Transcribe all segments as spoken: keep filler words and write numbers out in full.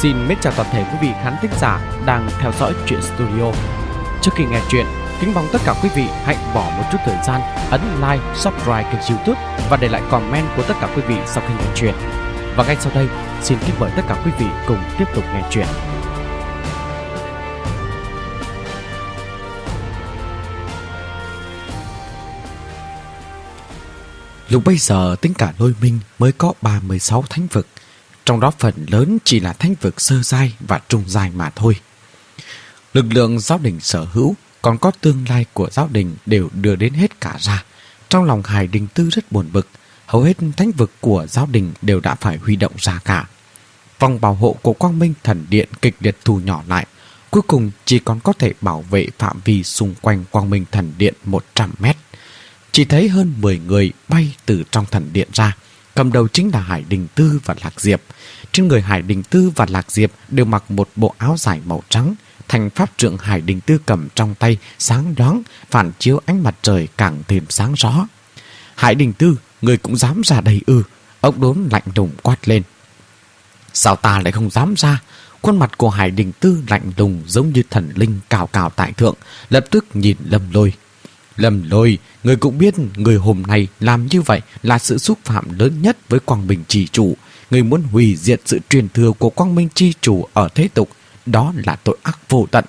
Xin mến chào toàn thể quý vị khán thính giả đang theo dõi Truyện Studio. Trước khi nghe chuyện, kính mong tất cả quý vị hãy bỏ một chút thời gian ấn like, subscribe kênh YouTube và để lại comment của tất cả quý vị sau khi nghe chuyện. Và ngay sau đây, xin kính mời tất cả quý vị cùng tiếp tục nghe chuyện. Lúc bây giờ tính cả Lôi Minh mới có ba mươi sáu thánh vực, trong đó phần lớn chỉ là thánh vực sơ giai và trung giai mà thôi. Lực lượng giáo đình sở hữu còn có tương lai của giáo đình đều đưa đến hết cả ra. Trong lòng Hải Đình Tư rất buồn bực, hầu hết thánh vực của giáo đình đều đã phải huy động ra cả. Vòng bảo hộ của Quang Minh Thần Điện kịch liệt thu nhỏ lại, cuối cùng chỉ còn có thể bảo vệ phạm vi xung quanh Quang Minh Thần Điện một trăm mét. Chỉ thấy hơn mười người bay từ trong thần điện ra, cầm đầu chính là Hải Đình Tư và Lạc Diệp. Trên người Hải Đình Tư và Lạc Diệp đều mặc một bộ áo dài màu trắng. Thành pháp trượng Hải Đình Tư cầm trong tay sáng loáng, phản chiếu ánh mặt trời càng thêm sáng rõ. Hải Đình Tư, người cũng dám ra đây ư? Ốc Đốn lạnh lùng quát lên. Sao ta lại không dám ra? Khuôn mặt của Hải Đình Tư lạnh lùng giống như thần linh cao cao tại thượng, lập tức nhìn Lâm Lôi. Lâm Lôi, người cũng biết người hôm nay làm như vậy là sự xúc phạm lớn nhất với Quang Minh Chi Chủ. Người muốn hủy diệt sự truyền thừa của Quang Minh Chi Chủ ở thế tục, đó là tội ác vô tận.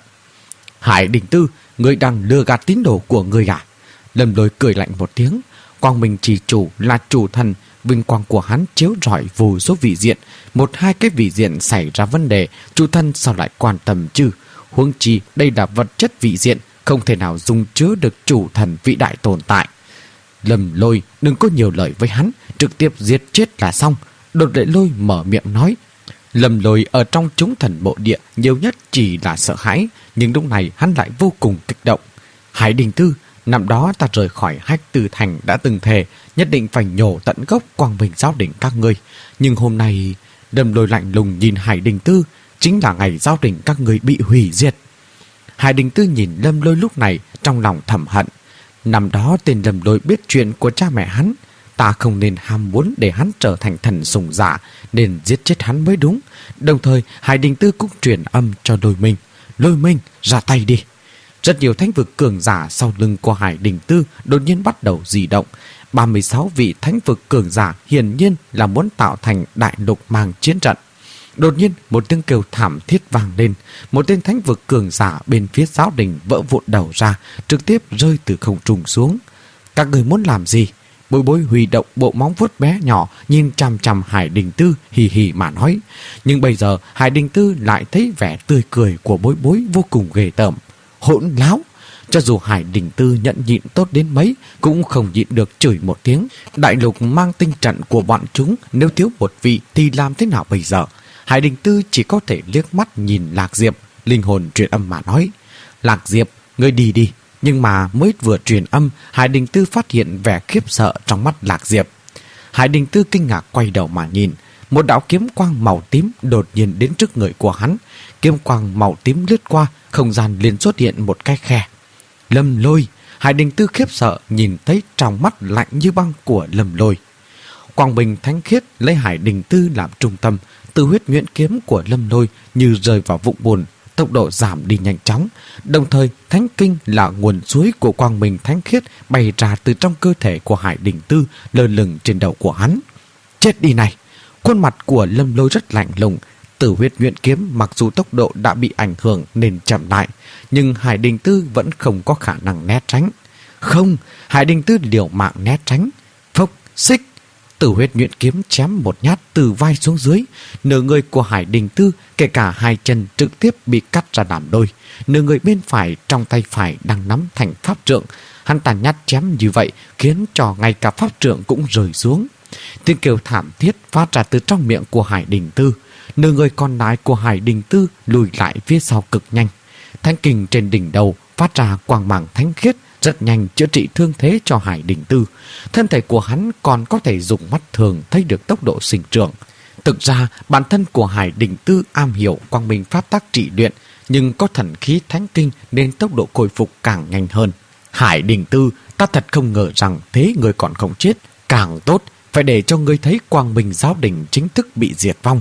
Hải Đình Tư, người đang lừa gạt tín đồ của người à? Lâm Lôi cười lạnh một tiếng. Quang Minh Chi Chủ là chủ thần, vinh quang của hắn chiếu rọi vô số vị diện. Một hai cái vị diện xảy ra vấn đề, chủ thần sao lại quan tâm chứ? Huống chi đây là vật chất vị diện, không thể nào dung chứa được chủ thần vĩ đại tồn tại. Lâm Lôi, đừng có nhiều lời với hắn, trực tiếp giết chết là xong. Đột Đệ Lôi mở miệng nói. Lâm Lôi ở trong chúng thần bộ địa nhiều nhất chỉ là sợ hãi, nhưng lúc này hắn lại vô cùng kích động. Hải Đình Tư, năm đó ta rời khỏi Hách Tư Thành đã từng thề nhất định phải nhổ tận gốc Quang Minh giáo đình các ngươi. Nhưng hôm nay, Lâm Lôi lạnh lùng nhìn Hải Đình Tư, chính là ngày giáo đình các ngươi bị hủy diệt. Hải Đình Tư nhìn Lâm Lôi lúc này trong lòng thầm hận. Năm đó tên Lâm Lôi biết chuyện của cha mẹ hắn, ta không nên ham muốn để hắn trở thành thần sùng giả, nên giết chết hắn mới đúng. Đồng thời Hải Đình Tư cũng truyền âm cho Lôi Minh. Lôi Minh, ra tay đi. Rất nhiều thánh vực cường giả sau lưng của Hải Đình Tư đột nhiên bắt đầu di động. ba mươi sáu vị thánh vực cường giả hiển nhiên là muốn tạo thành đại lục mang chiến trận. Đột nhiên một tiếng kêu thảm thiết vang lên. Một tên thánh vực cường giả bên phía giáo đình vỡ vụn đầu ra, trực tiếp rơi từ không trung xuống. Các người muốn làm gì? Bối Bối huy động bộ móng vuốt bé nhỏ, nhìn chằm chằm Hải Đình Tư hì hì mà nói. Nhưng bây giờ Hải Đình Tư lại thấy vẻ tươi cười của Bối Bối vô cùng ghê tởm. Hỗn láo! Cho dù Hải Đình Tư nhận nhịn tốt đến mấy cũng không nhịn được chửi một tiếng. Đại lục mang tinh trận của bọn chúng, nếu thiếu một vị thì làm thế nào bây giờ? Hải Đình Tư chỉ có thể liếc mắt nhìn Lạc Diệp, linh hồn truyền âm mà nói. Lạc Diệp, ngươi đi đi. Nhưng mà mới vừa truyền âm, Hải Đình Tư phát hiện vẻ khiếp sợ trong mắt Lạc Diệp. Hải Đình Tư kinh ngạc quay đầu mà nhìn. Một đạo kiếm quang màu tím đột nhiên đến trước người của hắn. Kiếm quang màu tím lướt qua, không gian liền xuất hiện một cái khe. Lâm Lôi! Hải Đình Tư khiếp sợ nhìn thấy trong mắt lạnh như băng của Lâm Lôi. Quang Minh thánh khiết lấy Hải Đình Tư làm trung tâm, từ huyết nhuyễn kiếm của Lâm Lôi như rơi vào vũng bùn, tốc độ giảm đi nhanh chóng. Đồng thời thánh kinh là nguồn suối của Quang Minh thánh khiết bay ra từ trong cơ thể của Hải Đình Tư, lơ lửng trên đầu của hắn. Chết đi này! Khuôn mặt của Lâm Lôi rất lạnh lùng. Tử huyết nhuyễn kiếm mặc dù tốc độ đã bị ảnh hưởng nên chậm lại, nhưng Hải Đình Tư vẫn không có khả năng né tránh. Không! Hải Đình Tư liều mạng né tránh. Phốc! Xích! Tử huyết nhuyễn kiếm chém một nhát từ vai xuống dưới. Nửa người của Hải Đình Tư, kể cả hai chân trực tiếp bị cắt ra làm đôi. Nửa người bên phải trong tay phải đang nắm thành pháp trượng. Hắn tàn nhát chém như vậy khiến cho ngay cả pháp trượng cũng rơi xuống. Tiếng kêu thảm thiết phát ra từ trong miệng của Hải Đình Tư. Nửa người còn lại của Hải Đình Tư lùi lại phía sau cực nhanh. Thánh kình trên đỉnh đầu phát ra quang mang thánh khiết, rất nhanh chữa trị thương thế cho Hải Đình Tư. Thân thể của hắn còn có thể dùng mắt thường thấy được tốc độ sinh trưởng. Thực ra bản thân của Hải Đình Tư am hiểu quang minh pháp tác trị luyện, nhưng có thần khí thánh kinh nên tốc độ khôi phục càng nhanh hơn. Hải Đình Tư, ta thật không ngờ rằng thế người còn không chết. Càng tốt, phải để cho ngươi thấy quang minh giáo đình chính thức bị diệt vong.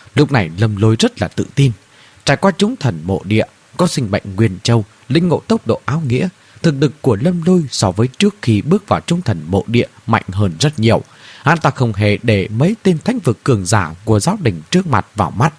Lúc này Lâm Lôi rất là tự tin. Trải qua chúng thần mộ địa, có sinh mệnh nguyên châu, linh ngộ tốc độ áo nghĩa, thực lực của Lâm Lôi so với trước khi bước vào trung thần mộ địa mạnh hơn rất nhiều. Hắn ta không hề để mấy tên thánh vực cường giả của giáo đình trước mặt vào mắt.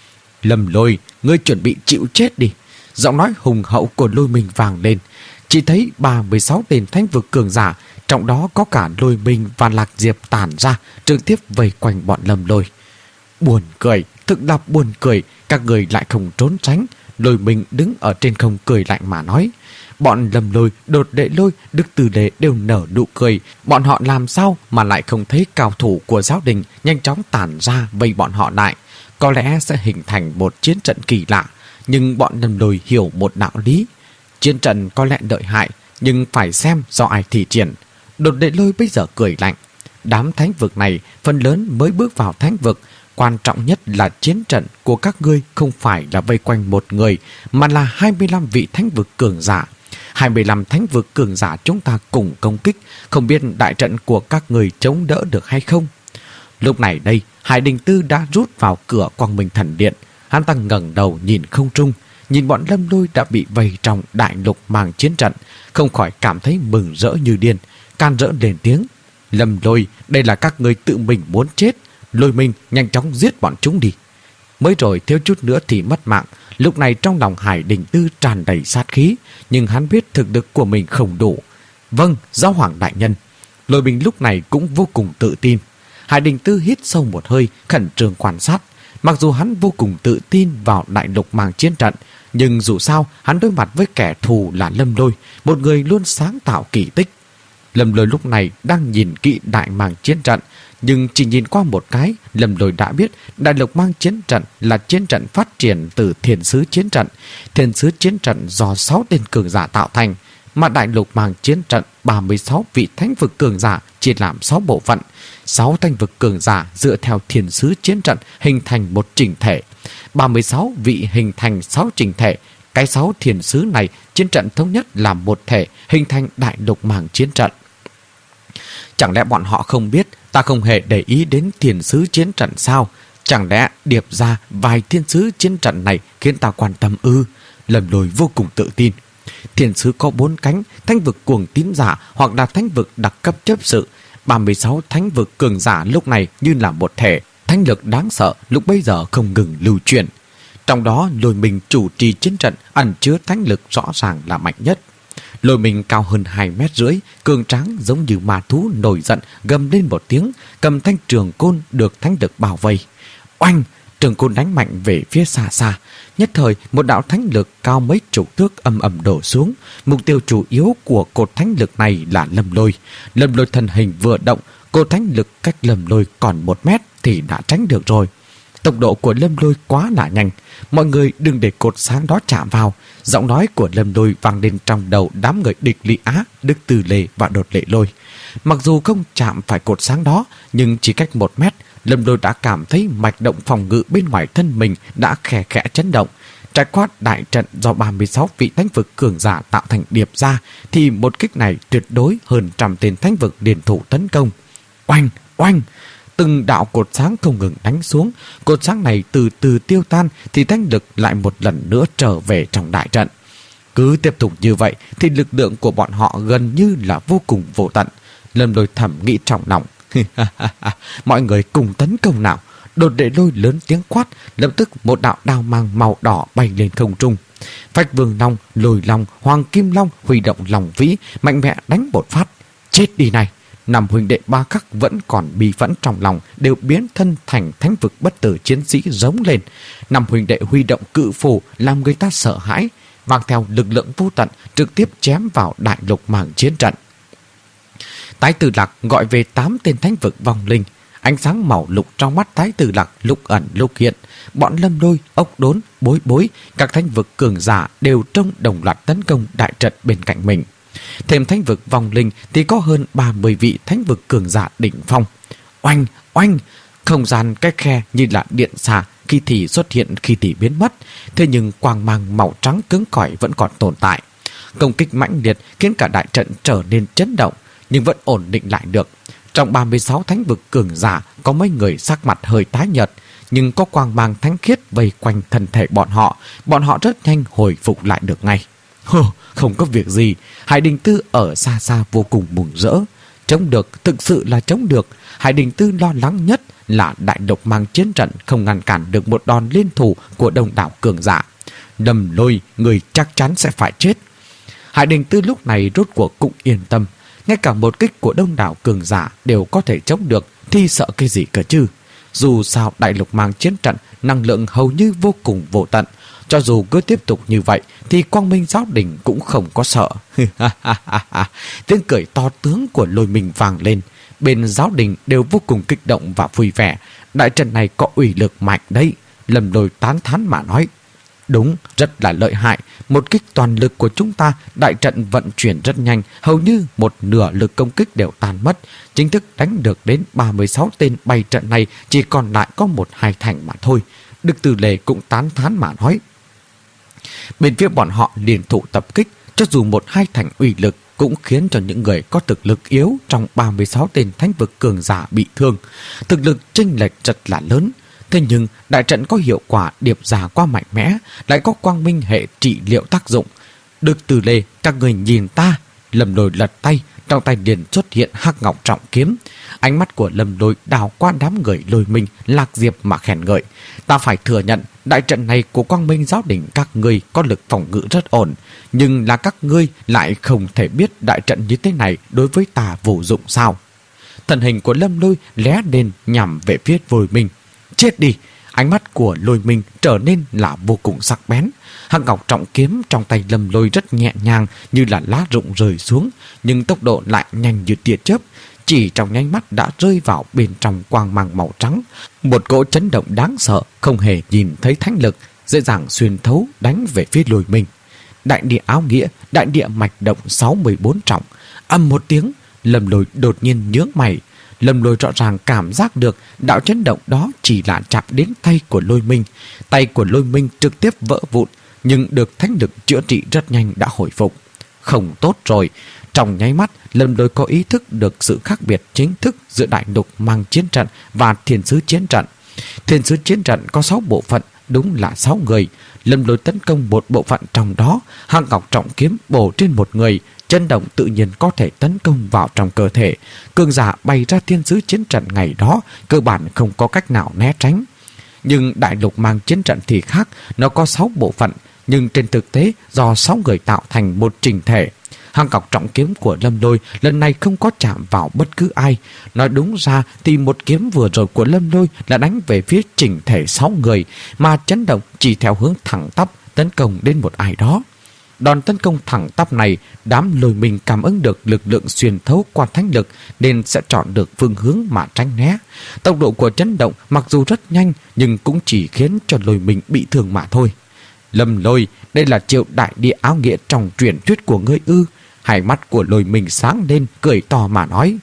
Lâm Lôi, ngươi chuẩn bị chịu chết đi. Giọng nói hùng hậu của Lôi Minh vang lên. Chỉ thấy ba mươi sáu tên thánh vực cường giả, trong đó có cả Lôi Minh và Lạc Diệp tản ra, trực tiếp vây quanh bọn Lâm Lôi. Buồn cười, thực là buồn cười, các người lại không trốn tránh. Lôi Minh đứng ở trên không cười lạnh mà nói. Bọn Lâm Lôi, Đột Đệ Lôi, Đức Từ Đệ đều nở nụ cười. Bọn họ làm sao mà lại không thấy cao thủ của giáo đình nhanh chóng tản ra vây bọn họ lại. Có lẽ sẽ hình thành một chiến trận kỳ lạ. Nhưng bọn Lâm Lôi hiểu một đạo lý. Chiến trận có lẽ lợi hại, nhưng phải xem do ai thi triển. Đột Đệ Lôi bây giờ cười lạnh. Đám thánh vực này phần lớn mới bước vào thánh vực. Quan trọng nhất là chiến trận của các ngươi không phải là vây quanh một người, mà là hai mươi lăm vị thánh vực cường giả. hai mươi lăm thánh vực cường giả chúng ta cùng công kích, không biết đại trận của các người chống đỡ được hay không. Lúc này đây, Hải Đình Tư đã rút vào cửa Quang Minh Thần Điện. Hắn ta ngẩng đầu nhìn không trung, nhìn bọn Lâm Lôi đã bị vây trong đại lục màng chiến trận, không khỏi cảm thấy mừng rỡ như điên, can rỡ lên tiếng. Lâm Lôi, đây là các người tự mình muốn chết. Lôi Minh, nhanh chóng giết bọn chúng đi. Mới rồi thiếu chút nữa thì mất mạng. Lúc này trong lòng Hải Đình Tư tràn đầy sát khí, nhưng hắn biết thực lực của mình không đủ. Vâng, giáo hoàng đại nhân. Lôi Minh lúc này cũng vô cùng tự tin. Hải Đình Tư hít sâu một hơi, khẩn trương quan sát. Mặc dù hắn vô cùng tự tin vào đại lục màng chiến trận, nhưng dù sao hắn đối mặt với kẻ thù là Lâm Lôi, một người luôn sáng tạo kỳ tích. Lâm Lôi lúc này đang nhìn kỹ đại màng chiến trận, nhưng chỉ nhìn qua một cái, Lâm Lôi đã biết đại lục mang chiến trận là chiến trận phát triển từ thiên sứ chiến trận. Thiên sứ chiến trận do sáu tên cường giả tạo thành, mà đại lục mang chiến trận ba mươi sáu vị thánh vực cường giả chia làm sáu bộ phận. sáu thánh vực cường giả dựa theo thiên sứ chiến trận hình thành một chỉnh thể. ba mươi sáu vị hình thành sáu chỉnh thể. Cái sáu thiên sứ này chiến trận thống nhất làm một thể, hình thành đại lục màng chiến trận. Chẳng lẽ bọn họ không biết ta không hề để ý đến thiên sứ chiến trận sao? Chẳng lẽ điệp ra vài thiên sứ chiến trận này khiến ta quan tâm ư? Lâm Lôi vô cùng tự tin. Thiên sứ có bốn cánh, thánh vực cuồng tín giả hoặc là thánh vực đặc cấp chấp sự. ba mươi sáu thánh vực cường giả lúc này như là một thể, thánh lực đáng sợ lúc bây giờ không ngừng lưu chuyển. Trong đó Lôi Minh chủ trì chiến trận ẩn chứa thánh lực rõ ràng là mạnh nhất. Lôi Minh cao hơn hai mét rưỡi, cường tráng giống như ma thú nổi giận, gầm lên một tiếng, cầm thanh trường côn được thánh lực bảo vây. Oanh! Trường côn đánh mạnh về phía xa xa. Nhất thời một đạo thánh lực cao mấy chục thước ầm ầm đổ xuống. Mục tiêu chủ yếu của cột thánh lực này là Lâm Lôi. Lâm Lôi thân hình vừa động, cột thánh lực cách Lâm Lôi còn một mét thì đã tránh được rồi. Tốc độ của Lâm Lôi quá là nhanh. Mọi người đừng để cột sáng đó chạm vào. Giọng nói của Lâm Lôi vang lên trong đầu đám người Địch Lý Á, Đức Từ Lệ và Đột Lệ Lôi. Mặc dù không chạm phải cột sáng đó, nhưng chỉ cách một mét, Lâm Lôi đã cảm thấy mạch động phòng ngự bên ngoài thân mình đã khẽ khẽ chấn động. Trải qua đại trận do ba mươi sáu vị thánh vực cường giả tạo thành điệp ra, thì một kích này tuyệt đối hơn trăm tên thánh vực liên thủ tấn công. Oanh! Oanh! Từng đạo cột sáng không ngừng đánh xuống. Cột sáng này từ từ tiêu tan thì thánh lực lại một lần nữa trở về trong đại trận. Cứ tiếp tục như vậy thì lực lượng của bọn họ gần như là vô cùng vô tận. Lâm Lôi thầm nghĩ trong lòng. Mọi người cùng tấn công nào. Đột Đệ Lôi lớn tiếng quát, lập tức một đạo đao mang màu đỏ bay lên không trung. Phách Vương Long, Lôi Long, Hoàng Kim Long huy động lòng vĩ, mạnh mẽ đánh một phát. Chết đi này! Năm huynh đệ ba khắc vẫn còn bi phẫn trong lòng đều biến thân thành thánh vực bất tử chiến sĩ giống lên. Năm huynh đệ huy động cự phù làm người ta sợ hãi, mang theo lực lượng vô tận trực tiếp chém vào đại lục màng chiến trận. Thái Tử Lạc gọi về tám tên thánh vực vong linh. Ánh sáng màu lục trong mắt Thái Tử Lạc lúc ẩn lúc hiện. Bọn Lâm Lôi, Ốc Đốn, Bối Bối, các thánh vực cường giả đều trông đồng loạt tấn công đại trận bên cạnh mình. Thêm thánh vực vong linh thì có hơn ba mươi vị thánh vực cường giả đỉnh phong. Oanh! Oanh! Không gian cái khe như là điện xà, khi thì xuất hiện khi thì biến mất. Thế nhưng quang mang màu trắng cứng cỏi vẫn còn tồn tại. Công kích mãnh liệt khiến cả đại trận trở nên chấn động, nhưng vẫn ổn định lại được. Trong ba mươi sáu thánh vực cường giả có mấy người sắc mặt hơi tái nhợt, nhưng có quang mang thánh khiết vây quanh thân thể bọn họ, bọn họ rất nhanh hồi phục lại được ngay. Hô, không có việc gì. Hải Đình Tư ở xa xa vô cùng mừng rỡ. Chống được, thực sự là chống được. Hải Đình Tư lo lắng nhất là Đại Lục Mang chiến trận không ngăn cản được một đòn liên thủ của đông đảo cường giả. Lâm Lôi, người chắc chắn sẽ phải chết. Hải Đình Tư lúc này rốt cuộc cũng yên tâm. Ngay cả một kích của đông đảo cường giả đều có thể chống được thì sợ cái gì cơ chứ. Dù sao Đại Lục Mang chiến trận năng lượng hầu như vô cùng vô tận. Cho dù cứ tiếp tục như vậy thì Quang Minh Giáo Đình cũng không có sợ. Tiếng cười to tướng của Lôi Minh vang lên. Bên giáo đình đều vô cùng kích động và vui vẻ. Đại trận này có uy lực mạnh đấy. Lâm Lôi tán thán mà nói. Đúng, rất là lợi hại. Một kích toàn lực của chúng ta, đại trận vận chuyển rất nhanh, hầu như một nửa lực công kích đều tan mất. Chính thức đánh được đến ba mươi sáu tên bày trận này, chỉ còn lại có một hai thành mà thôi. Đức Từ Lệ cũng tán thán mà nói. Bên phía bọn họ liên thủ tập kích, cho dù một hai thành uy lực cũng khiến cho những người có thực lực yếu trong ba mươi sáu tên thánh vực cường giả bị thương. Thực lực chênh lệch rất là lớn. Thế nhưng đại trận có hiệu quả điệp giả quá mạnh mẽ, lại có quang minh hệ trị liệu tác dụng. Đức Từ Lê, các người nhìn ta. Lâm Lôi lật tay, trong tay liền xuất hiện hắc ngọc trọng kiếm. Ánh mắt của Lâm Lôi đào qua đám người Lôi Minh, Lạc Diệp mà khen ngợi. Ta phải thừa nhận, đại trận này của Quang Minh Giáo Đình các ngươi có lực phòng ngự rất ổn, nhưng là các ngươi lại không thể biết đại trận như thế này đối với ta vô dụng sao? Thân hình của Lâm Lôi lé lên nhằm về phía Lôi Minh. Chết đi! Ánh mắt của Lôi Minh trở nên là vô cùng sắc bén. Hắc ngọc trọng kiếm trong tay Lâm Lôi rất nhẹ nhàng như là lá rụng rơi xuống, nhưng tốc độ lại nhanh như tia chớp. Chỉ trong nháy mắt đã rơi vào bên trong quang mang màu trắng. Một cỗ chấn động đáng sợ, không hề nhìn thấy thánh lực, dễ dàng xuyên thấu đánh về phía Lôi Minh. Đại địa áo nghĩa, đại địa mạch động sáu mươi bốn trọng. Âm một tiếng, Lâm Lôi đột nhiên nhướng mày. Lâm Lôi rõ ràng cảm giác được đạo chấn động đó chỉ là chạm đến tay của Lôi Minh. Tay của Lôi Minh trực tiếp vỡ vụn, nhưng được thánh lực chữa trị rất nhanh đã hồi phục. Không tốt rồi. Trong nháy mắt, Lâm Lôi có ý thức được sự khác biệt chính thức giữa Đại Lục Mang chiến trận và Thiên Sứ chiến trận. Thiên Sứ chiến trận có sáu bộ phận, đúng là sáu người. Lâm Lôi tấn công một bộ phận trong đó, hắc ngọc trọng kiếm bổ trên một người, chấn động tự nhiên có thể tấn công vào trong cơ thể. Cường giả bày ra Thiên Sứ chiến trận ngày đó cơ bản không có cách nào né tránh. Nhưng Đại Lục Mang chiến trận thì khác, nó có sáu bộ phận, nhưng trên thực tế do sáu người tạo thành một chỉnh thể. Hắc ngọc trọng kiếm của Lâm Lôi lần này không có chạm vào bất cứ ai. Nói đúng ra thì một kiếm vừa rồi của Lâm Lôi là đánh về phía chỉnh thể sáu người, mà chấn động chỉ theo hướng thẳng tắp tấn công đến một ai đó. Đòn tấn công thẳng tắp này, đám Lôi Minh cảm ứng được lực lượng xuyên thấu qua thánh lực nên sẽ chọn được phương hướng mà tránh né. Tốc độ của chấn động mặc dù rất nhanh nhưng cũng chỉ khiến cho Lôi Minh bị thương mà thôi. Lâm Lôi, đây là triệu đại địa áo nghĩa trong truyền thuyết của ngươi ư? Hai mắt của Lôi Minh sáng lên, cười to mà nói.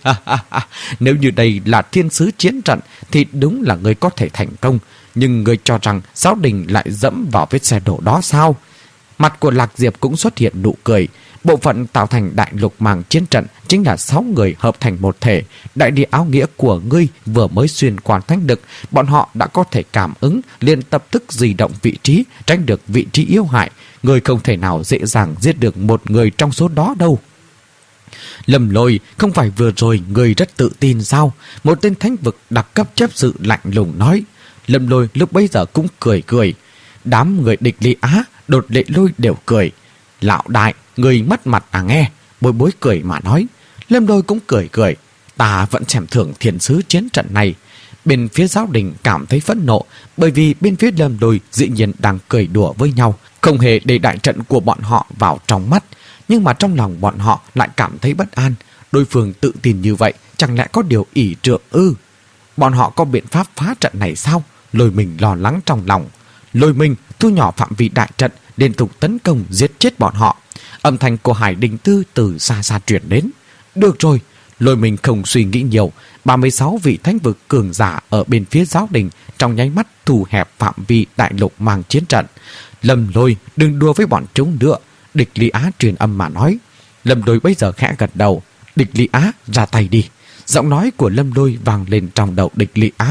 Nếu như đây là Thiên Sứ chiến trận thì đúng là ngươi có thể thành công, nhưng ngươi cho rằng giáo đình lại dẫm vào vết xe đổ đó sao? Mặt của Lạc Diệp cũng xuất hiện nụ cười. Bộ phận tạo thành Đại Lục Mang chiến trận chính là sáu người hợp thành một thể. Đại địa áo nghĩa của ngươi vừa mới xuyên qua thánh lực, bọn họ đã có thể cảm ứng, liền tập tức di động vị trí, tránh được vị trí yếu hại. Ngươi không thể nào dễ dàng giết được một người trong số đó đâu. Lâm Lôi, không phải vừa rồi ngươi rất tự tin sao? Một tên thánh vực đặc cấp chấp sự lạnh lùng nói. Lâm Lôi lúc bấy giờ cũng cười cười. Đám người địch Lý Á, Đột Lệ Lôi đều cười. Lão đại, người mất mặt à nghe? Bối Bối cười mà nói. Lâm Lôi cũng cười cười. Ta vẫn xem thường Thiên Sứ chiến trận này. Bên phía giáo đình cảm thấy phẫn nộ, bởi vì bên phía Lâm Lôi dĩ nhiên đang cười đùa với nhau, không hề để đại trận của bọn họ vào trong mắt. Nhưng mà trong lòng bọn họ lại cảm thấy bất an. Đối phương tự tin như vậy, chẳng lẽ có điều ỷ trượng ư? Bọn họ có biện pháp phá trận này sao? Lôi Minh lo lắng trong lòng. Lôi Minh thu nhỏ phạm vi đại trận, liên tục tấn công giết chết bọn họ. Âm thanh của Hải Đình Tư từ xa xa truyền đến. Được rồi, Lôi Minh không suy nghĩ nhiều. ba mươi sáu vị thánh vực cường giả ở bên phía giáo đình trong nháy mắt thu hẹp phạm vi Đại Lục Mang chiến trận. Lâm Lôi, đừng đua với bọn chúng nữa. Địch Lý Á truyền âm mà nói. Lâm Lôi bây giờ khẽ gật đầu. Địch Lý Á, ra tay đi. Giọng nói của Lâm Lôi vang lên trong đầu Địch Lý Á.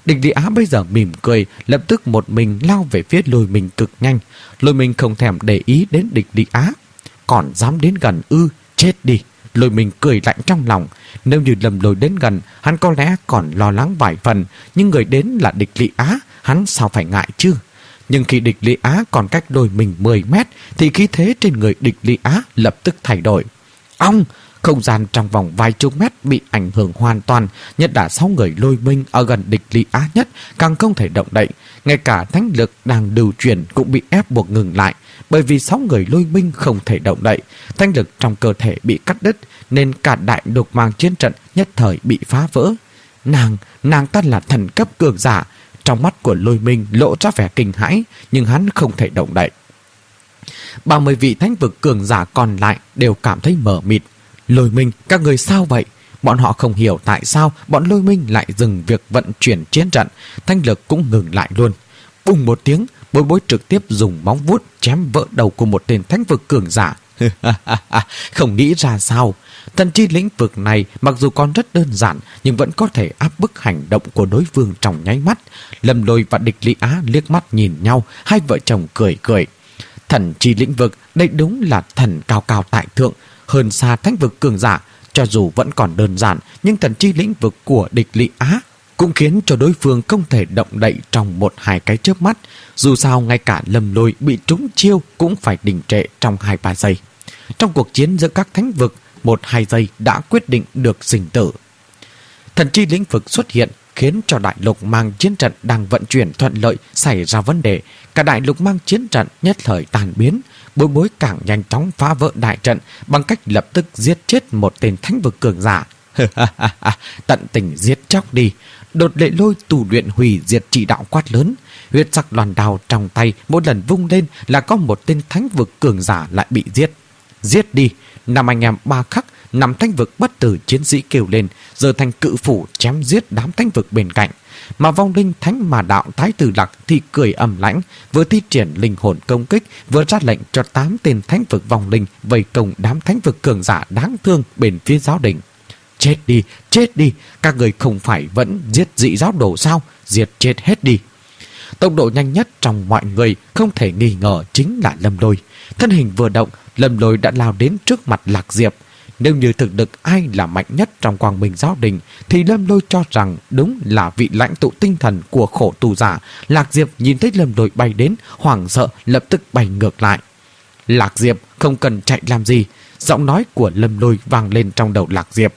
Địch Lý Á bây giờ mỉm cười, lập tức một mình lao về phía Lôi Minh cực nhanh. Lôi Minh không thèm để ý đến Địch Lý Á. Còn dám đến gần ư? Chết đi! Lôi Minh cười lạnh trong lòng. Nếu như Lâm Lôi đến gần, hắn có lẽ còn lo lắng vài phần, nhưng người đến là Địch Lý Á, hắn sao phải ngại chứ? Nhưng khi Địch Lý Á còn cách Lôi Minh mười mét, thì khí thế trên người Địch Lý Á lập tức thay đổi. Ong! Không gian trong vòng vài chục mét bị ảnh hưởng hoàn toàn, nhất là sáu người Lôi Minh ở gần Địch Lý Á nhất càng không thể động đậy. Ngay cả thánh lực đang lưu chuyển cũng bị ép buộc ngừng lại, bởi vì sáu người Lôi Minh không thể động đậy. Thánh lực trong cơ thể bị cắt đứt, nên cả đại lục mang chiến trận nhất thời bị phá vỡ. Nàng, nàng ta là thần cấp cường giả. Trong mắt của Lôi Minh lộ ra vẻ kinh hãi, nhưng hắn không thể động đậy. ba mươi vị thánh vực cường giả còn lại đều cảm thấy mờ mịt. Lôi Minh, các người sao vậy? Bọn họ không hiểu tại sao bọn Lôi Minh lại dừng việc vận chuyển chiến trận, thanh lực cũng ngừng lại luôn. Bùng một tiếng, Bối Bối trực tiếp dùng móng vuốt chém vỡ đầu của một tên thánh vực cường giả. Không nghĩ ra sao, thần chi lĩnh vực này mặc dù còn rất đơn giản nhưng vẫn có thể áp bức hành động của đối phương trong nháy mắt. Lâm Lôi và Địch Lý Á liếc mắt nhìn nhau, hai vợ chồng cười cười. Thần chi lĩnh vực, đây đúng là thần cao cao tại thượng, hơn xa thánh vực cường giả. Cho dù vẫn còn đơn giản, nhưng thần chi lĩnh vực của Địch Lý Á cũng khiến cho đối phương không thể động đậy trong một hai cái chớp mắt. Dù sao ngay cả Lâm Lôi bị trúng chiêu cũng phải đình trệ trong hai ba giây. Trong cuộc chiến giữa các thánh vực, một hai giây đã quyết định được sinh tử. Thần chi lĩnh vực xuất hiện khiến cho đại lục mang chiến trận đang vận chuyển thuận lợi xảy ra vấn đề. Cả đại lục mang chiến trận nhất thời tàn biến. Bối Bối càng nhanh chóng phá vỡ đại trận bằng cách lập tức giết chết một tên thánh vực cường giả. Tận tình giết chóc đi. Đột Lệ Lôi tù luyện hủy diệt chỉ đạo quát lớn. Huyết sắc loan đao trong tay mỗi lần vung lên là có một tên thánh vực cường giả lại bị giết. Giết đi! Năm anh em ba khắc, năm thánh vực bất tử chiến sĩ kêu lên, giờ thành cự phủ chém giết đám thánh vực bên cạnh. Mà vong linh thánh mà đạo Thái Tử Lạc thì cười ầm lãnh, vừa thi triển linh hồn công kích, vừa ra lệnh cho tám tên thánh vực vong linh vây công đám thánh vực cường giả đáng thương bên phía giáo đình. Chết đi, chết đi, các người không phải vẫn giết dị giáo đồ sao? Diệt chết hết đi. Tốc độ nhanh nhất trong mọi người không thể nghi ngờ chính là Lâm Lôi. Thân hình vừa động, Lâm Lôi đã lao đến trước mặt Lạc Diệp. Nếu như thực lực ai là mạnh nhất trong Quang Minh giáo đình thì Lâm Lôi cho rằng đúng là vị lãnh tụ tinh thần của khổ tù giả. Lạc Diệp nhìn thấy Lâm Lôi bay đến, hoảng sợ lập tức bay ngược lại. Lạc Diệp không cần chạy làm gì. Giọng nói của Lâm Lôi vang lên trong đầu Lạc Diệp.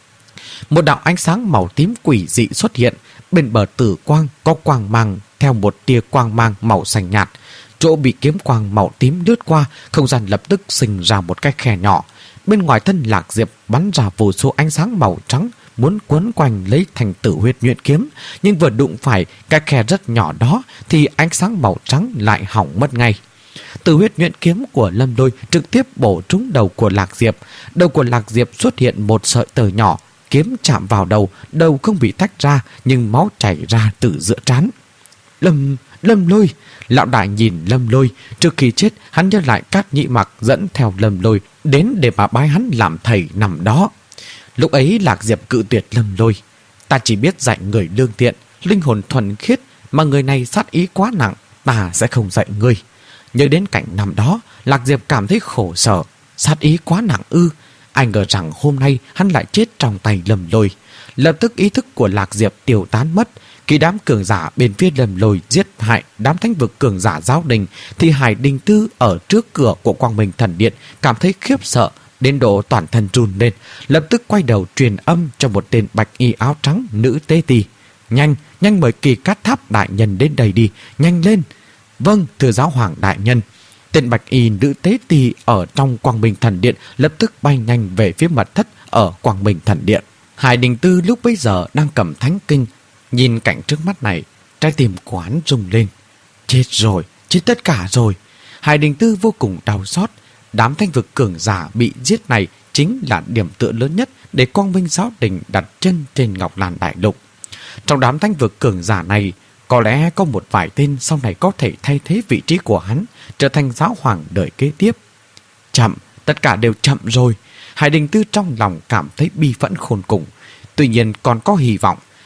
Một đạo ánh sáng màu tím quỷ dị xuất hiện. Bên bờ tử quang có quang mang theo một tia quang mang màu xanh nhạt. Chỗ bị kiếm quang màu tím lướt qua, không gian lập tức sinh ra một cái khe nhỏ. Bên ngoài thân Lạc Diệp bắn ra vô số ánh sáng màu trắng, muốn quấn quanh lấy thành Tử Huyết Nhuyễn kiếm. Nhưng vừa đụng phải cái khe rất nhỏ đó thì ánh sáng màu trắng lại hỏng mất ngay. Tử Huyết Nhuyễn kiếm của Lâm Lôi trực tiếp bổ trúng đầu của Lạc Diệp. Đầu của Lạc Diệp xuất hiện một sợi tơ nhỏ, kiếm chạm vào đầu, đầu không bị tách ra nhưng máu chảy ra từ giữa trán. Lâm, Lâm Lôi! Lão đại nhìn Lâm Lôi. Trước khi chết hắn nhớ lại Cát Nhị Mặc dẫn theo Lâm Lôi đến để mà bái hắn làm thầy nằm đó. Lúc ấy Lạc Diệp cự tuyệt Lâm Lôi. Ta chỉ biết dạy người lương thiện, linh hồn thuần khiết, mà người này sát ý quá nặng, ta sẽ không dạy ngươi. Nhớ đến cảnh năm đó, Lạc Diệp cảm thấy khổ sở. Sát ý quá nặng ư? Ai ngờ rằng hôm nay hắn lại chết trong tay Lâm Lôi. Lập tức ý thức của Lạc Diệp tiêu tán mất. Khi đám cường giả bên phía Lâm Lôi giết hại đám thánh vực cường giả giáo đình thì Hải Đình Tư ở trước cửa của Quang Minh Thần Điện cảm thấy khiếp sợ đến độ toàn thân run lên, lập tức quay đầu truyền âm cho một tên bạch y áo trắng nữ tế ti. Nhanh, nhanh mời Kỳ Cát Tháp đại nhân đến đây đi, nhanh lên. Vâng, thưa giáo hoàng đại nhân. Tên bạch y nữ tế ti ở trong Quang Minh Thần Điện lập tức bay nhanh về phía mật thất ở Quang Minh Thần Điện. Hải Đình Tư lúc bấy giờ đang cầm thánh kinh. Nhìn cảnh trước mắt này, trái tim của hắn rung lên. Chết rồi, chết tất cả rồi. Hải Đình Tư vô cùng đau xót. Đám thánh vực cường giả bị giết này chính là điểm tựa lớn nhất để Quang Minh giáo đình đặt chân trên Ngọc Lan Đại Lục. Trong đám thánh vực cường giả này, có lẽ có một vài tên sau này có thể thay thế vị trí của hắn, trở thành giáo hoàng đời kế tiếp. Chậm, tất cả đều chậm rồi. Hải Đình Tư trong lòng cảm thấy bi phẫn khôn cùng. Tuy nhiên còn có hy vọng.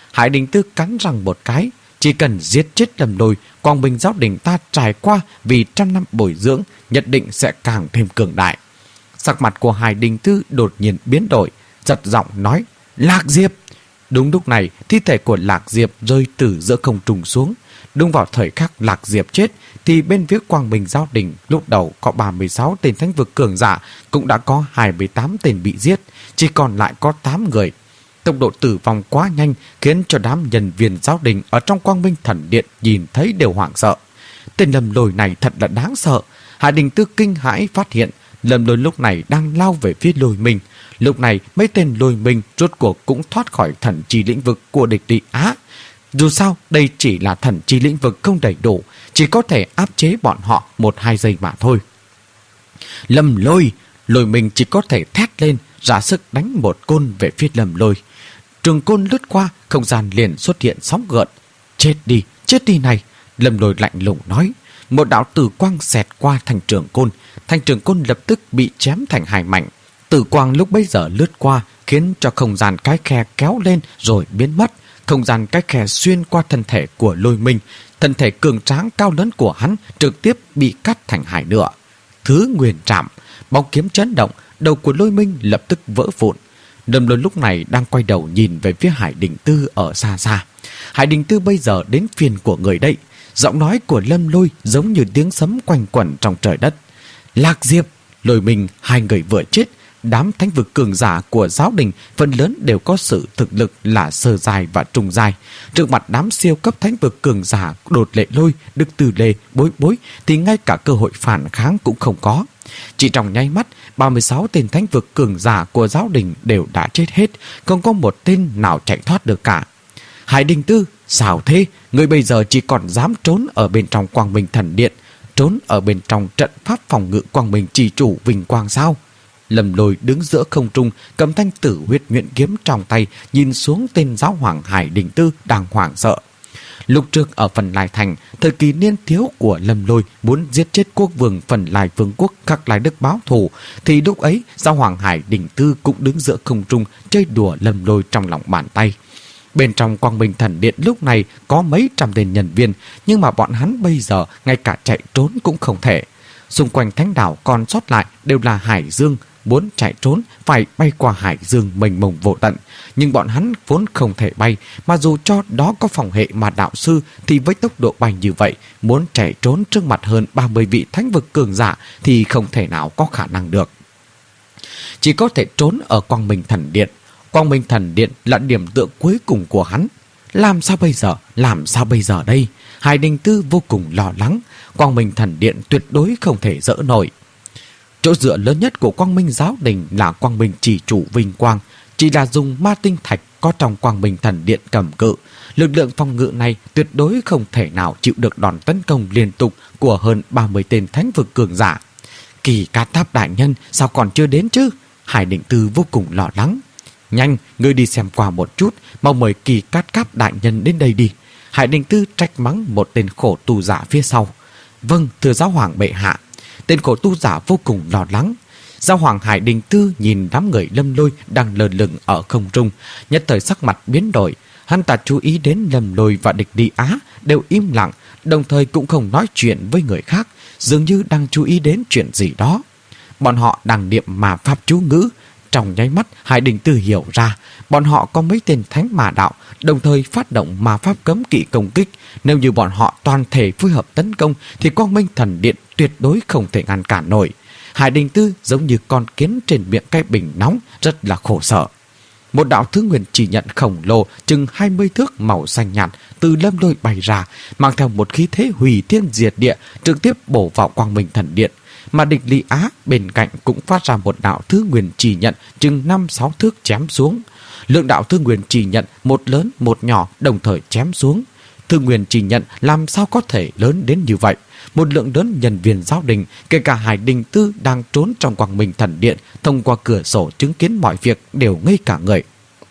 Hải Đình Tư cắn răng một cái. Chỉ cần giết chết Lâm Lôi, Quang Minh giáo đình ta trải qua vì trăm năm bồi dưỡng nhất định sẽ càng thêm cường đại. Sắc mặt của Hải Đình Tư đột nhiên biến đổi, giật giọng nói: Lạc Diệp! Đúng lúc này, thi thể của Lạc Diệp rơi từ giữa không trung xuống. Đúng vào thời khắc Lạc Diệp chết, thì bên phía Quang Minh giáo đình lúc đầu có ba mươi sáu tên thánh vực cường giả, cũng đã có hai mươi tám tên bị giết, chỉ còn lại có tám người. Tốc độ tử vong quá nhanh khiến cho đám nhân viên giáo đình ở trong Quang Minh Thần Điện nhìn thấy đều hoảng sợ. Tên Lâm Lôi này thật là đáng sợ. Hải Đình Tư kinh hãi phát hiện Lâm Lôi lúc này đang lao về phía Lôi Minh. Lúc này mấy tên Lôi Minh rốt cuộc cũng thoát khỏi thần chi lĩnh vực của địch Địa Á. Dù sao đây chỉ là thần chi lĩnh vực không đầy đủ, chỉ có thể áp chế bọn họ một hai giây mà thôi. Lâm Lôi! Lôi Minh chỉ có thể thét lên, ra sức đánh một côn về phía Lâm Lôi. Trường côn lướt qua, không gian liền xuất hiện sóng gợn. Chết đi, chết đi này! Lâm Lôi lạnh lùng nói. Một đạo tử quang xẹt qua thành trường côn. Thành trường côn lập tức bị chém thành hai mảnh. Tử quang lúc bấy giờ lướt qua, khiến cho không gian cái khe kéo lên rồi biến mất. Không gian cái khe xuyên qua thân thể của Lôi Minh. Thân thể cường tráng cao lớn của hắn trực tiếp bị cắt thành hai nửa. Thứ Nguyên Trảm, bóng kiếm chấn động, đầu của Lôi Minh lập tức vỡ vụn. Lâm Lôi lúc này đang quay đầu nhìn về phía Hải Đình Tư ở xa xa. Hải Đình Tư bây giờ đến phiên của người đây. Giọng nói của Lâm Lôi giống như tiếng sấm quanh quẩn trong trời đất. Lạc Diệp! Lôi Minh hai người vừa chết. Đám thánh vực cường giả của giáo đình phần lớn đều có sự thực lực là sơ giai và trung giai. Trước mặt đám siêu cấp thánh vực cường giả Đột Lệ Lôi, Đức Từ Lê, Bối Bối thì ngay cả cơ hội phản kháng cũng không có. Chỉ trong nháy mắt, ba mươi sáu tên thánh vực cường giả của giáo đình đều đã chết hết, không có một tên nào chạy thoát được cả. Hải Đình Tư, sao thế? Người bây giờ chỉ còn dám trốn ở bên trong Quang Minh Thần Điện, trốn ở bên trong trận pháp phòng ngự Quang Minh Chỉ Chủ Vinh Quang sao? Lâm Lôi đứng giữa không trung, cầm thanh tử huyết nguyện kiếm trong tay, nhìn xuống tên giáo hoàng Hải Đình Tư đang hoảng sợ. Lúc trước ở Phần Lai Thành, thời kỳ niên thiếu của Lâm Lôi muốn giết chết quốc vương Phần Lai Vương quốc Khắc Lai Đức báo thù, thì lúc ấy giáo hoàng Hải Đình Tư cũng đứng giữa không trung chơi đùa Lâm Lôi trong lòng bàn tay. Bên trong Quang Minh Thần Điện lúc này có mấy trăm tên nhân viên, nhưng mà bọn hắn bây giờ ngay cả chạy trốn cũng không thể. Xung quanh thánh đảo còn sót lại đều là hải dương, muốn chạy trốn phải bay qua hải dương mênh mông vô tận. Nhưng bọn hắn vốn không thể bay, mà dù cho đó có phòng hệ mà đạo sư thì với tốc độ bay như vậy, muốn chạy trốn trước mặt hơn ba mươi vị thánh vực cường giả thì không thể nào có khả năng được. Chỉ có thể trốn ở Quang Minh Thần Điện. Quang Minh Thần Điện là điểm tựa cuối cùng của hắn. Làm sao bây giờ? Làm sao bây giờ đây? Hải Đình Tư vô cùng lo lắng. Quang Minh Thần Điện tuyệt đối không thể dỡ nổi. Chỗ dựa lớn nhất của Quang Minh giáo đình là Quang Minh Chỉ Chủ Vinh Quang, chỉ là dùng ma tinh thạch có trong Quang Minh Thần Điện cầm cự. Lực lượng phòng ngự này tuyệt đối không thể nào chịu được đòn tấn công liên tục của hơn ba mươi tên thánh vực cường giả. Kỳ Cát Tháp đại nhân sao còn chưa đến chứ? Hải Đình Tư vô cùng lo lắng. Nhanh, ngươi đi xem qua một chút, mau mời Kỳ Cát Cáp đại nhân đến đây đi. Hải Đình Tư trách mắng một tên khổ tu giả phía sau. Vâng, thưa giáo hoàng bệ hạ. Tên khổ tu giả vô cùng lo lắng. Giáo hoàng Hải Đình Tư nhìn đám người Lâm Lôi đang lơ lửng ở không trung, nhất thời sắc mặt biến đổi. Hắn ta chú ý đến Lâm Lôi và địch Địa Á đều im lặng, đồng thời cũng không nói chuyện với người khác, dường như đang chú ý đến chuyện gì đó. Bọn họ đang niệm mà pháp chú ngữ. Trong nháy mắt, Hải Đình Tư hiểu ra, bọn họ có mấy tên thánh mà đạo, đồng thời phát động ma pháp cấm kỵ công kích. Nếu như bọn họ toàn thể phối hợp tấn công, thì Quang Minh Thần Điện tuyệt đối không thể ngăn cản nổi. Hải Đình Tư giống như con kiến trên miệng cái bình nóng, rất là khổ sở. Một đạo thứ nguyên chỉ nhận khổng lồ chừng hai mươi thước màu xanh nhạt từ Lâm Lôi bay ra, mang theo một khí thế hủy thiên diệt địa, trực tiếp bổ vào Quang Minh Thần Điện. Mà địch Lý Á bên cạnh cũng phát ra một đạo thứ nguyên chỉ nhận chừng năm sáu thước chém xuống. Lượng đạo thứ nguyên chỉ nhận một lớn một nhỏ đồng thời chém xuống. Thứ nguyên chỉ nhận làm sao có thể lớn đến như vậy? Một lượng lớn nhân viên giáo đình, kể cả Hải Đình Tư đang trốn trong Quang Minh Thần Điện, thông qua cửa sổ chứng kiến mọi việc đều ngây cả người.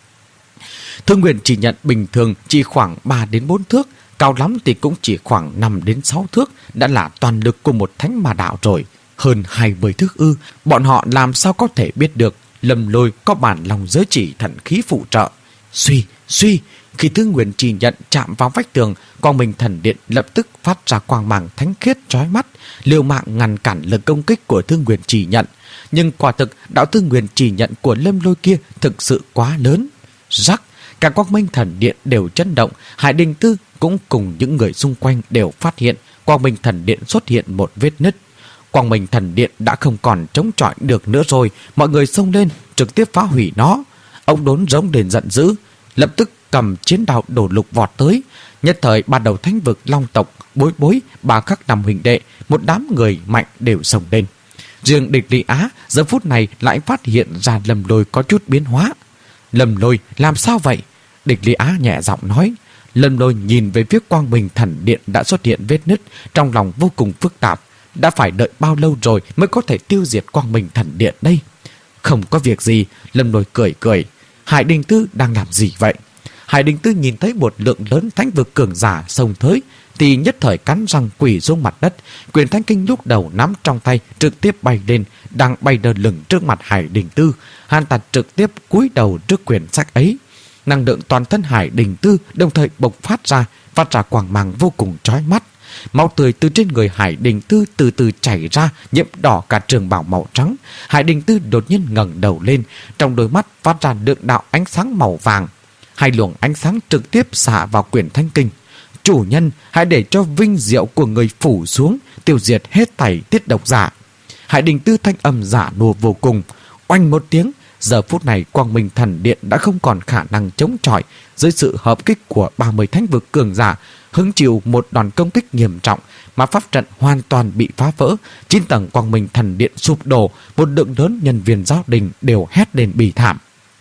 Thứ nguyên chỉ nhận bình thường chỉ khoảng ba đến bốn thước, cao lắm thì cũng chỉ khoảng năm đến sáu thước, đã là toàn lực của một thánh ma đạo rồi. Hơn hai mươi thước ư, bọn họ làm sao có thể biết được Lâm Lôi có bản lòng giới chỉ thần khí phụ trợ. Suy, suy, Khi Thương Nguyên Chỉ Nhận chạm vào vách tường, quang minh thần điện lập tức phát ra quang mang thánh khiết chói mắt, liều mạng ngăn cản lực công kích của Thương Nguyên Chỉ Nhận. Nhưng quả thực đạo Thương Nguyên Chỉ Nhận của Lâm Lôi kia thực sự quá lớn. Rắc, cả quang minh thần điện đều chấn động. Hải Đình Tư cũng cùng những người xung quanh đều phát hiện quang minh thần điện xuất hiện một vết nứt. Quang minh thần điện đã không còn chống chọi được nữa rồi. Mọi người xông lên trực tiếp phá hủy nó. Ông Đốn giống lên giận dữ, lập tức cầm chiến đao đổ lục vọt tới. Nhất thời ban đầu thánh vực Long tộc, Bối Bối, Ba Khắc năm huynh đệ, một đám người mạnh đều xông lên. Riêng Địch Lý Á giờ phút này lại phát hiện ra Lâm Lôi có chút biến hóa. Lâm Lôi làm sao vậy? Địch Lý Á nhẹ giọng nói. Lâm Lôi nhìn về phía quang minh thần điện đã xuất hiện vết nứt, trong lòng vô cùng phức tạp. Đã phải đợi bao lâu rồi mới có thể tiêu diệt quang minh thần điện đây? Không có việc gì. Lâm Lôi cười cười. Hải Đình Tư đang làm gì vậy? Hải Đình Tư nhìn thấy một lượng lớn thánh vực cường giả xông tới thì nhất thời cắn răng quỳ xuống mặt đất. Quyền thánh kinh lúc đầu nắm trong tay trực tiếp bay lên, đang bay đờ lửng trước mặt Hải Đình Tư. Hàn Tạt trực tiếp cúi đầu trước quyển sách ấy. Năng lượng toàn thân Hải Đình Tư đồng thời bộc phát ra, phát ra quang mang vô cùng chói mắt. Máu tươi từ trên người Hải Đình Tư từ từ chảy ra, nhuộm đỏ cả trường bào màu trắng. Hải Đình Tư đột nhiên ngẩng đầu lên, trong đôi mắt phát ra lượng đạo ánh sáng màu vàng. Hai luồng ánh sáng trực tiếp xạ vào quyển thánh kinh. Chủ nhân, hãy để cho vinh diệu của người phủ xuống, tiêu diệt hết thảy tiết độc giả. Hải Đình Tư thanh âm giả nùa vô cùng. Oanh một tiếng, giờ phút này quang minh thần điện đã không còn khả năng chống chọi. Dưới sự hợp kích của ba mươi thánh vực cường giả, hứng chịu một đòn công kích nghiêm trọng, mà pháp trận hoàn toàn bị phá vỡ. Chín tầng quang minh thần điện sụp đổ, một lượng lớn nhân viên giáo đình đều hét lên bì thảm.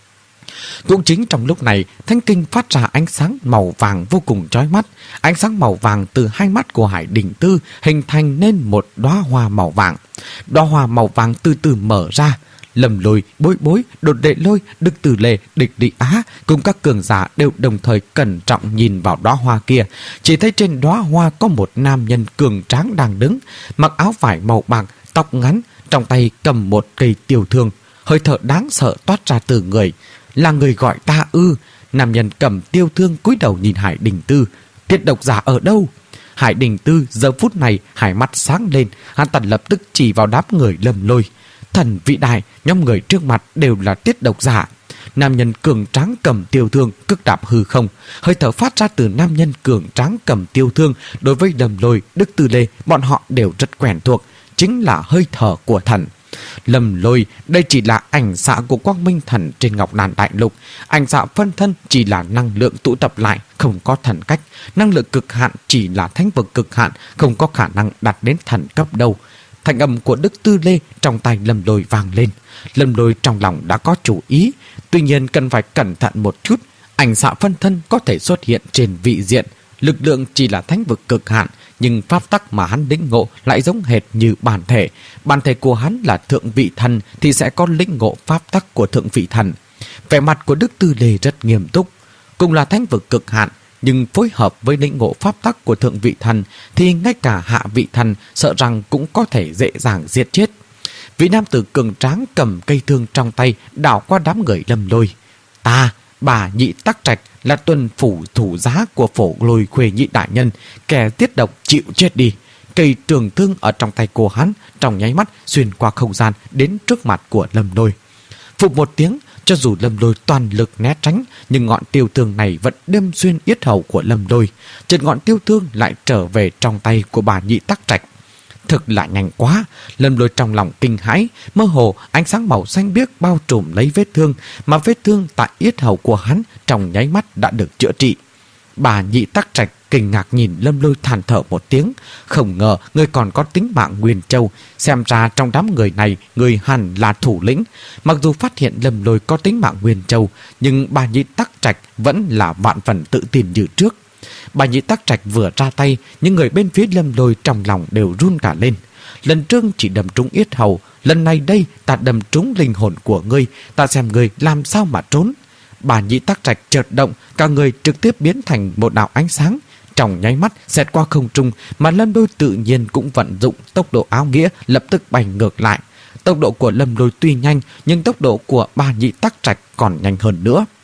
Cũng chính trong lúc này, thánh kinh phát ra ánh sáng màu vàng vô cùng chói mắt. Ánh sáng màu vàng từ hai mắt của Hải Đình Tư hình thành nên một đóa hoa màu vàng. Đóa hoa màu vàng từ từ mở ra. Lâm Lôi, Bối Bối, Đột Đệ Lôi, Đức Từ Lê, Địch Lý Á cùng các cường giả đều đồng thời cẩn trọng nhìn vào đóa hoa kia. Chỉ thấy trên đóa hoa có một nam nhân cường tráng đang đứng, mặc áo vải màu bạc, tóc ngắn, trong tay cầm một cây tiêu thương. Hơi thở đáng sợ toát ra từ người. Là người gọi ta ư? Nam nhân cầm tiêu thương cúi đầu nhìn Hải Đình Tư. Tiết độc giả ở đâu? Hải Đình Tư giờ phút này hai mắt sáng lên. Hắn ta lập tức chỉ vào đám người Lâm Lôi. Thần vĩ đại, nhóm người trước mặt đều là tiết độc giả. Nam nhân cường tráng cầm tiêu thương cước đạp hư không. Hơi thở phát ra từ nam nhân cường tráng cầm tiêu thương đối với Lâm Lôi, Đức Từ Lê, bọn họ đều rất quen thuộc. Chính là hơi thở của thần. Lâm Lôi, đây chỉ là ảnh xạ của quang minh thần trên Ngọc Đàn Đại Lục. Ảnh xạ phân thân chỉ là năng lượng tụ tập lại, không có thần cách. Năng lượng cực hạn chỉ là thánh vực cực hạn, không có khả năng đạt đến thần cấp đâu. Thanh âm của Đức Tư Lê trong tay Lâm Lôi vang lên. Lâm Lôi trong lòng đã có chủ ý, tuy nhiên cần phải cẩn thận một chút. Ảnh xạ phân thân có thể xuất hiện trên vị diện, lực lượng chỉ là thánh vực cực hạn, nhưng pháp tắc mà hắn lĩnh ngộ lại giống hệt như bản thể. Bản thể của hắn là thượng vị thần thì sẽ có lĩnh ngộ pháp tắc của thượng vị thần. Vẻ mặt của Đức Tư Lê rất nghiêm túc. Cùng là thánh vực cực hạn, nhưng phối hợp với lĩnh ngộ pháp tắc của thượng vị thần thì ngay cả hạ vị thần sợ rằng cũng có thể dễ dàng giết chết. Vị nam tử cường tráng cầm cây thương trong tay đảo qua đám người Lâm Lôi. Ta, bà Nhị Tắc Trạch là tuần phủ thủ giá của Phổ Lôi Khuê Nhị đại nhân, kẻ tiết độc chịu chết đi. Cây trường thương ở trong tay cô hắn trong nháy mắt xuyên qua không gian đến trước mặt của Lâm Lôi. Phục một tiếng, cho dù Lâm Lôi toàn lực né tránh, nhưng ngọn tiêu thương này vẫn đâm xuyên yết hầu của Lâm Lôi. Chợt ngọn tiêu thương lại trở về trong tay của bà Nhị Tắc Trạch. Thực là nhanh quá. Lâm Lôi trong lòng kinh hãi, mơ hồ ánh sáng màu xanh biếc bao trùm lấy vết thương, mà vết thương tại yết hầu của hắn trong nháy mắt đã được chữa trị. Bà Nhị Tắc Trạch kinh ngạc nhìn Lâm Lôi than thở một tiếng. Không ngờ người còn có tính mạng Nguyên Châu. Xem ra trong đám người này, người hẳn là thủ lĩnh. Mặc dù phát hiện Lâm Lôi có tính mạng Nguyên Châu, nhưng bà Nhị Tắc Trạch vẫn là vạn phần tự tin như trước. Bà Nhị Tắc Trạch vừa ra tay, những người bên phía Lâm Lôi trong lòng đều run cả lên. Lần trước chỉ đâm trúng yết hầu, lần này đây ta đâm trúng linh hồn của ngươi, ta xem ngươi làm sao mà trốn. Bà Nhị Tắc Trạch chợt động, cả người trực tiếp biến thành một đạo ánh sáng, trong nháy mắt xẹt qua không trung, mà Lâm Lôi tự nhiên cũng vận dụng tốc độ áo nghĩa, lập tức bay ngược lại. Tốc độ của Lâm Lôi tuy nhanh, nhưng tốc độ của bà Nhị Tắc Trạch còn nhanh hơn nữa. Từ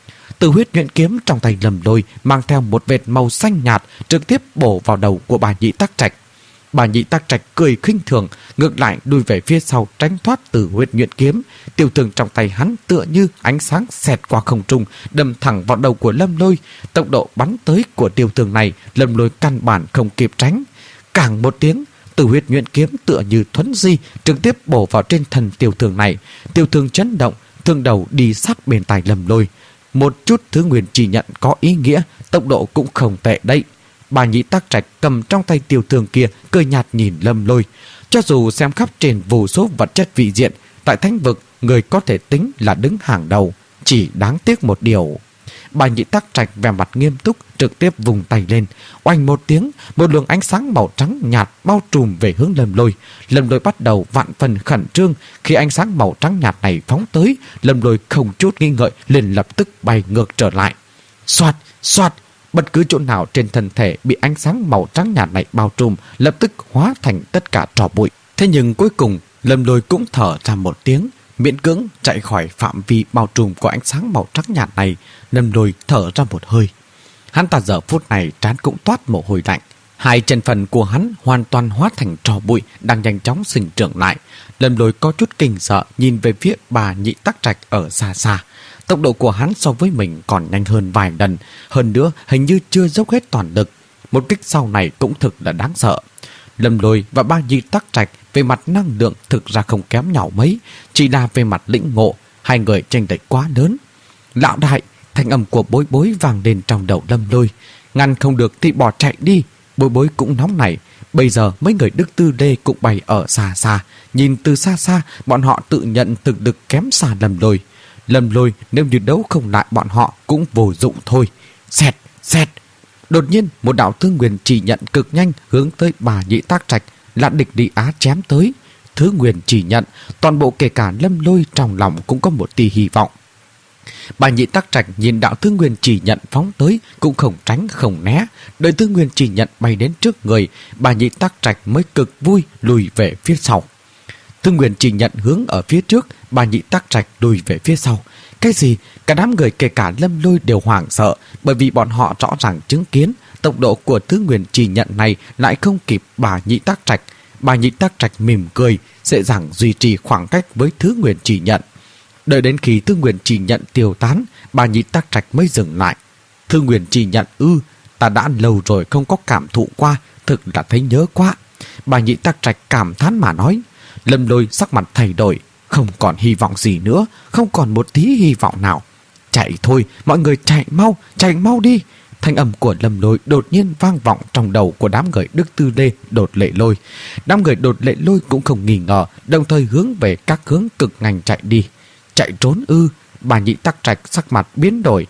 Từ huyết nhuyễn kiếm trong tay Lâm Lôi mang theo một vệt màu xanh nhạt trực tiếp bổ vào đầu của bà Nhị Tắc Trạch. Bà Nhị Tắc Trạch cười khinh thường, ngược lại lùi về phía sau tránh thoát từ huyết nhuyễn kiếm. Tiểu thương trong tay hắn tựa như ánh sáng xẹt qua không trung, đâm thẳng vào đầu của Lâm Lôi. Tốc độ bắn tới của tiểu thương này, Lâm Lôi căn bản không kịp tránh. Càng một tiếng, từ huyết nhuyễn kiếm tựa như thuấn di trực tiếp bổ vào trên thân tiểu thương này. Tiểu thương chấn động, thương đầu đi sát bên tai Lâm Lôi. Một chút thứ nguyên chỉ nhận có ý nghĩa, tốc độ cũng không tệ đấy. Bà Nhị Tắc Trạch cầm trong tay tiểu thương kia, cười nhạt nhìn Lâm Lôi. Cho dù xem khắp trên vô số vật chất vị diện, tại thánh vực người có thể tính là đứng hàng đầu, chỉ đáng tiếc một điều. Bà Nhị Tắc Trạch vẻ mặt nghiêm túc, trực tiếp vùng tay lên, oanh một tiếng, một luồng ánh sáng màu trắng nhạt bao trùm về hướng Lâm Lôi. Lâm Lôi bắt đầu vạn phần khẩn trương. Khi ánh sáng màu trắng nhạt này phóng tới, Lâm Lôi không chút nghi ngợi liền lập tức bay ngược trở lại. Xoạt, xoạt, bất cứ chỗ nào trên thân thể bị ánh sáng màu trắng nhạt này bao trùm lập tức hóa thành tất cả tro bụi. Thế nhưng cuối cùng Lâm Lôi cũng thở ra một tiếng, miễn cưỡng chạy khỏi phạm vi bao trùm của ánh sáng màu trắng nhạt này. Lâm Lôi thở ra một hơi. Hắn ta giờ phút này trán cũng toát mồ hôi lạnh. Hai chân phần của hắn hoàn toàn hóa thành tro bụi, đang nhanh chóng sinh trưởng lại. Lâm Lôi có chút kinh sợ nhìn về phía bà Nhị Tắc Trạch ở xa xa. Tốc độ của hắn so với mình còn nhanh hơn vài lần, hơn nữa hình như chưa dốc hết toàn lực. Một kích sau này cũng thực là đáng sợ. Lâm Lôi và bà Nhị Tắc Trạch về mặt năng lượng thực ra không kém nhau mấy, chỉ là về mặt lĩnh ngộ, hai người chênh lệch quá lớn. Lão đại, thanh âm của Bối Bối vang lên trong đầu Lâm Lôi. Ngăn không được thì bỏ chạy đi. Bối Bối cũng nóng nảy. Bây giờ mấy người Đức Tư Lê cũng bay ở xa xa. Nhìn từ xa xa, bọn họ tự nhận thực lực kém xa Lâm Lôi. Lâm Lôi nếu như đấu không lại bọn họ cũng vô dụng thôi. Xẹt, xẹt. Đột nhiên một đạo thương nguyên chỉ nhận cực nhanh hướng tới bà Nhị Tắc Trạch, là địch đi á chém tới. Thứ nguyên chỉ nhận, toàn bộ kể cả Lâm Lôi trong lòng cũng có một tia hy vọng. Bà Nhị Tắc Trạch nhìn đạo thương nguyên chỉ nhận phóng tới cũng không tránh không né. Đợi thương nguyên chỉ nhận bay đến trước người, bà Nhị Tắc Trạch mới cực vui lùi về phía sau. Thương nguyên chỉ nhận hướng ở phía trước, bà Nhị Tắc Trạch lùi về phía sau. Cái gì? Cả đám người kể cả Lâm Lôi đều hoảng sợ, bởi vì bọn họ rõ ràng chứng kiến tốc độ của thứ nguyên chỉ nhận này lại không kịp bà Nhị Tắc Trạch. Bà Nhị Tắc Trạch mỉm cười, dễ dàng duy trì khoảng cách với thứ nguyên chỉ nhận. Đợi đến khi thứ nguyên chỉ nhận tiêu tán, bà Nhị Tắc Trạch mới dừng lại. Thứ nguyên chỉ nhận ư, ta đã lâu rồi không có cảm thụ qua, thực là thấy nhớ quá. Bà Nhị Tắc Trạch cảm thán mà nói. Lâm Lôi sắc mặt thay đổi, không còn hy vọng gì nữa, không còn một tí hy vọng nào. Chạy thôi, mọi người chạy mau, chạy mau đi. Thanh âm của Lâm Lôi đột nhiên vang vọng trong đầu của đám người Đức Tư Lê, Đột Lệ Lôi. Đám người Đột Lệ Lôi cũng không nghi ngờ, đồng thời hướng về các hướng cực nhanh chạy đi. Chạy trốn ư? Bà Nhị Tắc Trạch sắc mặt biến đổi.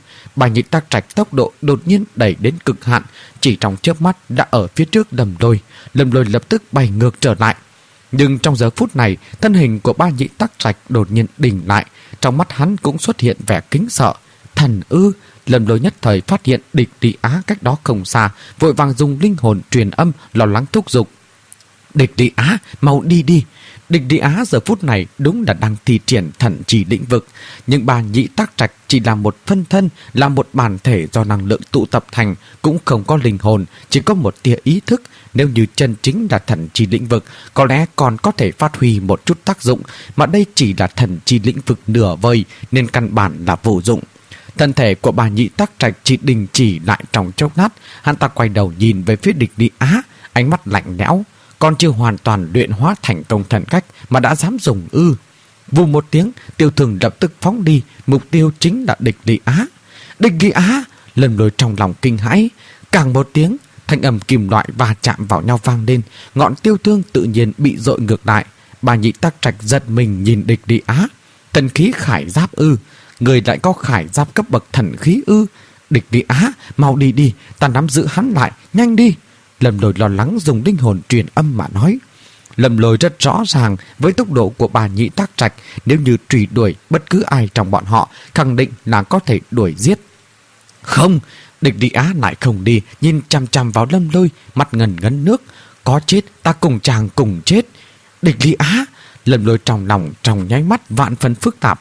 Bà Nhị Tắc Trạch tốc độ đột nhiên đẩy đến cực hạn, chỉ trong chớp mắt đã ở phía trước Lâm Lôi. Lâm Lôi lập tức bay ngược trở lại. Nhưng trong giờ phút này, thân hình của bà Nhị Tắc Trạch đột nhiên đình lại, trong mắt hắn cũng xuất hiện vẻ kính sợ. Thần ư? Lâm Lôi nhất thời phát hiện địch đi á cách đó không xa, vội vàng dùng linh hồn truyền âm lo lắng thúc giục. Địch đi á, mau đi đi. Địch đi á giờ phút này đúng là đang thi triển thần trì lĩnh vực, nhưng bà Nhị Tắc Trạch chỉ là một phân thân, là một bản thể do năng lượng tụ tập thành, cũng không có linh hồn, chỉ có một tia ý thức. Nếu như chân chính là thần trì lĩnh vực, có lẽ còn có thể phát huy một chút tác dụng, mà đây chỉ là thần trì lĩnh vực nửa vời nên căn bản là vô dụng. Thân thể của bà Nhị Tắc Trạch chỉ đình chỉ lại trong chốc lát, hắn ta quay đầu nhìn về phía địch đi á, ánh mắt lạnh lẽo. Còn chưa hoàn toàn luyện hóa thành công thần cách mà đã dám dùng ư? Vù một tiếng, Tiêu Thường lập tức phóng đi, mục tiêu chính là địch đi á. Địch đi á! Lâm Lôi trong lòng kinh hãi. Càng một tiếng, thanh âm kim loại va chạm vào nhau vang lên, ngọn tiêu thương tự nhiên bị dội ngược lại. Bà Nhị Tắc Trạch giật mình nhìn địch đi á. Thần khí khải giáp ư? Người lại có khải giáp cấp bậc thần khí ư? Địch đi á, mau đi đi, ta nắm giữ hắn lại, nhanh đi. Lâm Lôi lo lắng dùng linh hồn truyền âm mà nói. Lâm Lôi rất rõ ràng với tốc độ của bà Nhị Tắc Trạch, nếu như truy đuổi bất cứ ai trong bọn họ, khẳng định là có thể đuổi giết. Không, địch đi á lại không đi, nhìn chằm chằm vào Lâm Lôi, mắt ngần ngấn nước. Có chết, ta cùng chàng cùng chết. Địch đi á! Lâm Lôi trong lòng trong nháy mắt vạn phần phức tạp.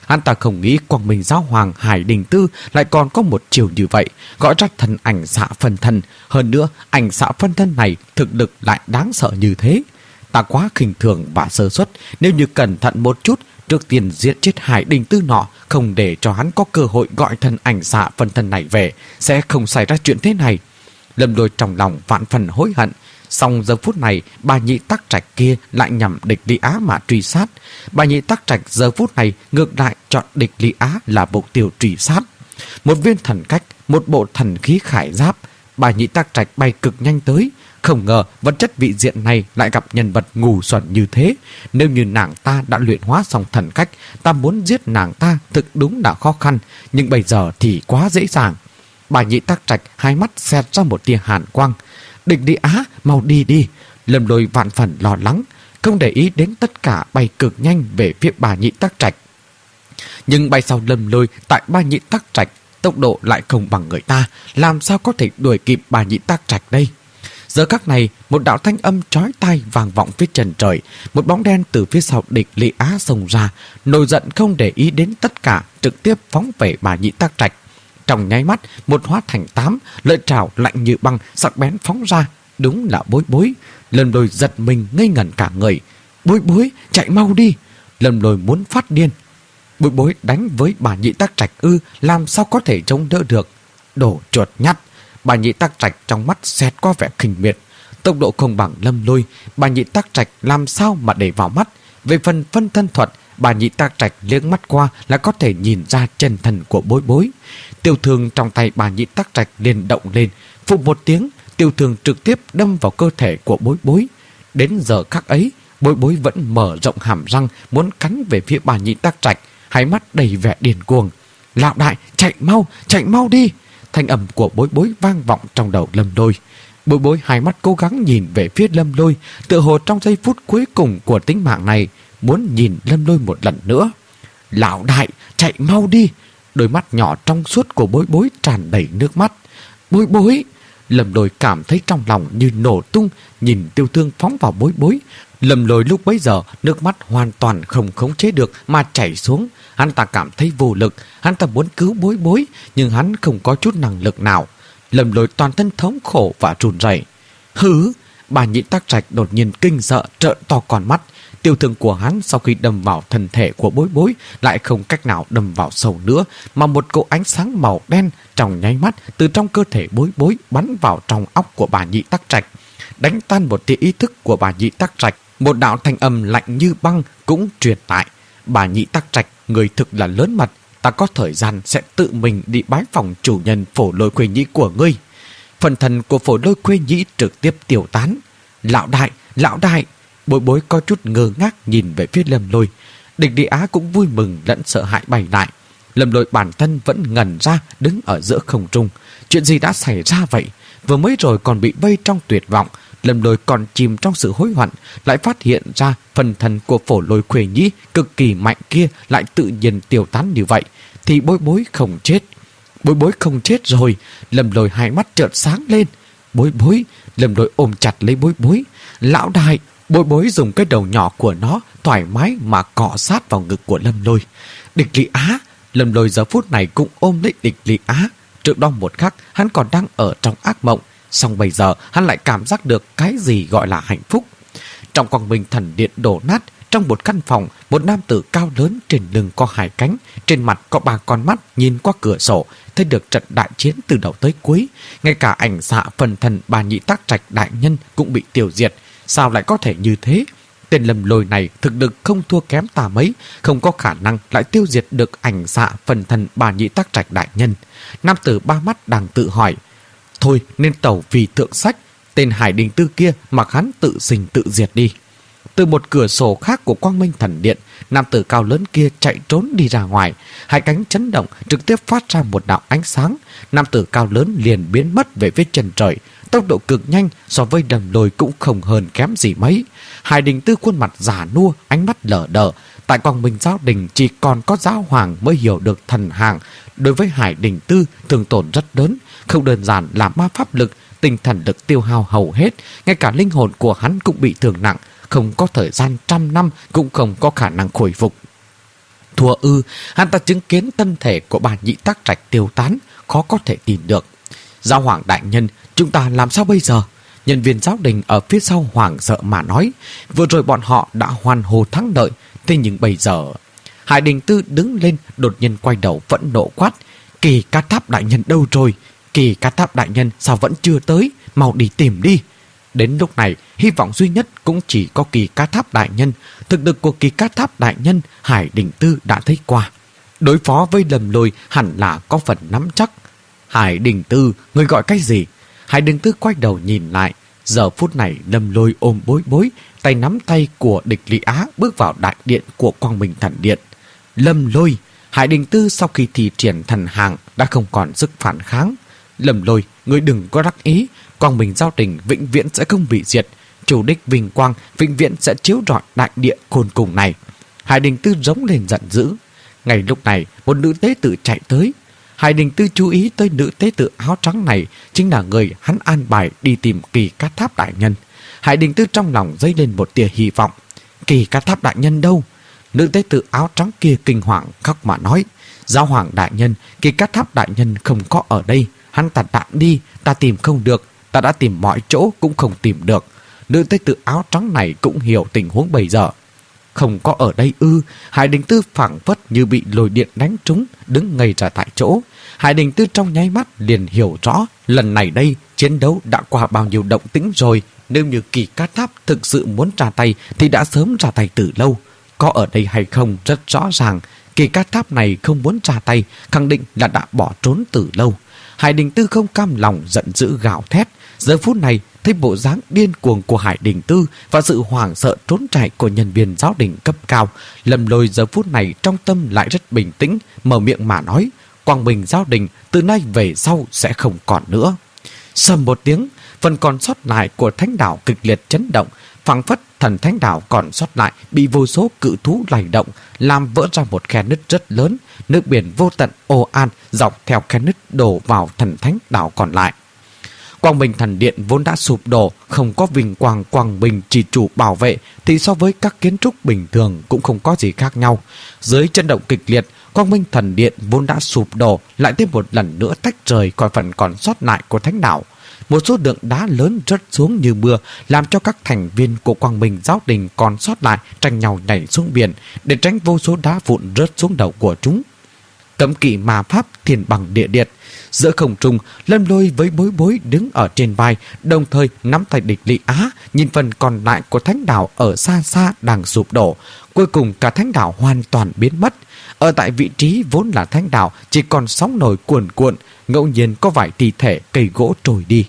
Hắn ta không nghĩ Quang Minh Giáo Hoàng Hải Đình Tư lại còn có một chiều như vậy, gọi ra thần ảnh xạ phân thân. Hơn nữa, ảnh xạ phân thân này thực lực lại đáng sợ như thế. Ta quá khinh thường và sơ suất, nếu như cẩn thận một chút, trước tiên giết chết Hải Đình Tư nọ, không để cho hắn có cơ hội gọi thần ảnh xạ phân thân này về, sẽ không xảy ra chuyện thế này. Lâm Lôi trong lòng vạn phần hối hận. Song giờ phút này, bà Nhị Tắc Trạch kia lại nhằm Địch Lý Á mà truy sát. Bà Nhị Tắc Trạch giờ phút này ngược lại chọn Địch Lý Á là mục tiêu truy sát. Một viên thần cách, một bộ thần khí khải giáp, bà Nhị Tắc Trạch bay cực nhanh tới. Không ngờ vật chất vị diện này lại gặp nhân vật ngu xuẩn như thế. Nếu như nàng ta đã luyện hóa xong thần cách, ta muốn giết nàng ta thực đúng đã khó khăn, nhưng bây giờ thì quá dễ dàng. Bà Nhị Tắc Trạch hai mắt xẹt ra một tia hàn quang. Địch Lý Á, mau đi đi. Lâm Lôi vạn phần lo lắng, không để ý đến tất cả, bay cực nhanh về phía bà Nhị Tắc Trạch. Nhưng bay sau Lâm Lôi tại bà Nhị Tắc Trạch, tốc độ lại không bằng người ta, làm sao có thể đuổi kịp bà Nhị Tắc Trạch đây? Giờ khắc này, một đạo thanh âm chói tai vang vọng phía chân trời, một bóng đen từ phía sau Địch Lý Á xông ra, nổi giận không để ý đến tất cả, trực tiếp phóng về bà Nhị Tắc Trạch. Trong nháy mắt, một hóa thành tám, lợi trảo lạnh như băng sắc bén phóng ra, đúng là Bối Bối. Lâm Lôi giật mình ngây ngẩn cả người. Bối Bối, chạy mau đi! Lâm Lôi muốn phát điên. Bối Bối đánh với bà Nhị Tắc Trạch ư, làm sao có thể chống đỡ được? Đổ chuột nhắt! Bà Nhị Tắc Trạch trong mắt xẹt qua vẻ khinh miệt. Tốc độ không bằng Lâm Lôi, bà Nhị Tắc Trạch làm sao mà để vào mắt? Về phần phân thân thuật, bà Nhị Tắc Trạch liếc mắt qua là có thể nhìn ra chân thân của Bối Bối. Tiêu thương trong tay bà Nhị Tắc Trạch liền động lên, phụt một tiếng, tiêu thương trực tiếp đâm vào cơ thể của Bối Bối. Đến giờ khắc ấy, Bối Bối vẫn mở rộng hàm răng muốn cắn về phía bà Nhị Tắc Trạch, hai mắt đầy vẻ điên cuồng. Lão đại, chạy mau, chạy mau đi! Thanh âm của Bối Bối vang vọng trong đầu Lâm Lôi. Bối Bối hai mắt cố gắng nhìn về phía Lâm Lôi, tựa hồ trong giây phút cuối cùng của tính mạng này muốn nhìn Lâm Lôi một lần nữa. Lão đại, chạy mau đi! Đôi mắt nhỏ trong suốt của Bối Bối tràn đầy nước mắt. Bối Bối! Lâm Lôi cảm thấy trong lòng như nổ tung, nhìn tiêu thương phóng vào Bối Bối. Lâm Lôi lúc bấy giờ nước mắt hoàn toàn không khống chế được mà chảy xuống. Hắn ta cảm thấy vô lực, hắn ta muốn cứu Bối Bối, nhưng hắn không có chút năng lực nào. Lâm Lôi toàn thân thống khổ và run rẩy. Hứ! Bà Nhị Tắc Trạch đột nhiên kinh sợ trợn to con mắt. Tiêu thương của hắn sau khi đâm vào thân thể của Bối Bối lại không cách nào đâm vào sâu nữa, mà một cỗ ánh sáng màu đen trong nháy mắt từ trong cơ thể Bối Bối bắn vào trong óc của bà Nhị Tắc Trạch, đánh tan một tia ý thức của bà Nhị Tắc Trạch. Một đạo thanh âm lạnh như băng cũng truyền lại. Bà Nhị Tắc Trạch, người thực là lớn mật, ta có thời gian sẽ tự mình đi bái phòng chủ nhân Phổ Lôi Khuê Nhĩ của ngươi. Phần thần của Phổ Lôi Khuê Nhĩ trực tiếp tiêu tán. Lão đại, lão đại! Bối Bối có chút ngơ ngác nhìn về phía Lâm Lôi. Địch Lý Á cũng vui mừng lẫn sợ hãi bay lại. Lâm Lôi bản thân vẫn ngẩn ra đứng ở giữa không trung. Chuyện gì đã xảy ra vậy? Vừa mới rồi còn bị vây trong tuyệt vọng, Lâm Lôi còn chìm trong sự hối hận, lại phát hiện ra phần thần của Phổ Lôi Khuê Nhĩ cực kỳ mạnh kia lại tự nhiên tiêu tán như vậy, thì Bối Bối không chết. Bối Bối không chết rồi. Lâm Lôi hai mắt trợn sáng lên. Bối Bối! Lâm Lôi ôm chặt lấy Bối Bối. Lão đại! Bối Bối dùng cái đầu nhỏ của nó thoải mái mà cọ sát vào ngực của Lâm Lôi. Địch Lý Á! Lâm Lôi giờ phút này cũng ôm lấy Địch Lý Á. Trước đó một khắc hắn còn đang ở trong ác mộng, song bây giờ hắn lại cảm giác được cái gì gọi là hạnh phúc. Trong quang minh thần điện đổ nát, trong một căn phòng, một nam tử cao lớn trên lưng có hai cánh, trên mặt có ba con mắt nhìn qua cửa sổ, thấy được trận đại chiến từ đầu tới cuối. Ngay cả ảnh xạ phần thần bà Nhị Tắc Trạch đại nhân cũng bị tiêu diệt. Sao lại có thể như thế? Tên Lâm Lôi này thực lực không thua kém ta mấy, không có khả năng lại tiêu diệt được ảnh xạ phần thần bà Nhị Tắc Trạch đại nhân. Nam tử ba mắt đang tự hỏi. Thôi nên tẩu vì thượng sách, tên Hải Đình Tư kia mặc hắn tự sinh tự diệt đi. Từ một cửa sổ khác của quang minh thần điện, nam tử cao lớn kia chạy trốn đi ra ngoài. Hai cánh chấn động trực tiếp phát ra một đạo ánh sáng. Nam tử cao lớn liền biến mất về phía chân trời. Tốc độ cực nhanh, so với Lâm Lôi cũng không hơn kém gì mấy. Hải Đình Tư khuôn mặt già nua, ánh mắt lờ đờ. Tại quang minh giáo đình chỉ còn có giáo hoàng mới hiểu được thần hàng. Đối với Hải Đình Tư, thương tổn rất lớn, không đơn giản là ma pháp lực, tinh thần lực tiêu hao hầu hết, ngay cả linh hồn của hắn cũng bị thương nặng, không có thời gian trăm năm cũng không có khả năng khôi phục. Thua ư? Hắn ta chứng kiến thân thể của bà Nhị Tắc Trạch tiêu tán, khó có thể tin được. Giáo hoàng đại nhân, chúng ta làm sao bây giờ? Nhân viên giáo đình ở phía sau hoảng sợ mà nói. Vừa rồi bọn họ đã hoan hô thắng lợi, thế nhưng bây giờ... Hải Đình Tư đứng lên, đột nhiên quay đầu phẫn nộ quát: Kỳ Cát Tháp đại nhân đâu rồi? Kỳ Cát Tháp đại nhân sao vẫn chưa tới? Mau đi tìm đi. Đến lúc này, hy vọng duy nhất cũng chỉ có Kỳ Cát Tháp đại nhân. Thực lực của Kỳ Cát Tháp đại nhân, Hải Đình Tư đã thấy qua. Đối phó với Lâm Lôi hẳn là có phần nắm chắc. Hải Đình Tư, người gọi cái gì? Hải Đình Tư quay đầu nhìn lại. Giờ phút này Lâm Lôi ôm Bối Bối, tay nắm tay của Địch Lý Á bước vào đại điện của Quang Minh Thần Điện. Lâm Lôi, Hải Đình Tư sau khi thi triển thần hàng đã không còn sức phản kháng. Lâm Lôi, ngươi đừng có đắc ý, Quang Minh Giáo đình vĩnh viễn sẽ không bị diệt, chủ đích vinh quang vĩnh viễn sẽ chiếu rọi đại địa khôn cùng này. Hải Đình Tư rống lên giận dữ. Ngay lúc này, một nữ tế tử chạy tới. Hải Đình Tư chú ý tới nữ tế tử áo trắng này chính là người hắn an bài đi tìm Kỳ Cát Tháp đại nhân. Hải Đình Tư trong lòng dấy lên một tia hy vọng. Kỳ Cát Tháp đại nhân đâu? Nữ tế tử áo trắng kia kinh hoàng khóc mà nói: Giáo hoàng đại nhân, Kỳ Cát Tháp đại nhân không có ở đây, hắn ta tạm đi, ta tìm không được, ta đã tìm mọi chỗ cũng không tìm được. Nữ tế tử áo trắng này cũng hiểu tình huống bây giờ. Không có ở đây ư? Hải Đình Tư phảng phất như bị lôi điện đánh trúng, đứng ngây ra tại chỗ. Hải Đình Tư trong nháy mắt liền hiểu rõ, lần này đây chiến đấu đã qua bao nhiêu động tĩnh rồi. Nếu như Kỳ Cát Tháp thực sự muốn ra tay thì đã sớm ra tay từ lâu. Có ở đây hay không rất rõ ràng. Kỳ Cát Tháp này không muốn ra tay, khẳng định là đã bỏ trốn từ lâu. Hải Đình Tư không cam lòng, giận dữ gào thét. Giờ phút này thấy bộ dáng điên cuồng của Hải Đình Tư và sự hoảng sợ trốn chạy của nhân viên giáo đình cấp cao, Lâm Lôi giờ phút này trong tâm lại rất bình tĩnh, mở miệng mà nói: Quang Minh Giáo đình từ nay về sau sẽ không còn nữa. Sầm một tiếng, phần còn sót lại của thánh đảo kịch liệt chấn động, phảng phất thần thánh đảo còn sót lại bị vô số cự thú lay động, làm vỡ ra một khe nứt rất lớn. Nước biển vô tận ồ ạt dọc theo khe nứt đổ vào thần thánh đảo còn lại. Quang Minh Thần Điện vốn đã sụp đổ, không có vinh quang quang minh chỉ chủ bảo vệ thì so với các kiến trúc bình thường cũng không có gì khác nhau. Dưới chấn động kịch liệt, Quang Minh Thần Điện vốn đã sụp đổ lại thêm một lần nữa tách rời khỏi phần còn sót lại của thánh đảo. Một số lượng đá lớn rớt xuống như mưa, làm cho các thành viên của Quang Minh Giáo đình còn sót lại tranh nhau nhảy xuống biển để tránh vô số đá vụn rớt xuống đầu của chúng. Cấm kỵ ma pháp thiên bằng địa điệt. Giữa không trung, Lâm Lôi với Bối Bối đứng ở trên vai, đồng thời nắm tay Địch Lý Á, nhìn phần còn lại của thánh đảo ở xa xa đang sụp đổ. Cuối cùng cả thánh đảo hoàn toàn biến mất. Ở tại vị trí vốn là thánh đảo chỉ còn sóng nổi cuồn cuộn, ngẫu nhiên có vài thi thể cây gỗ trồi đi.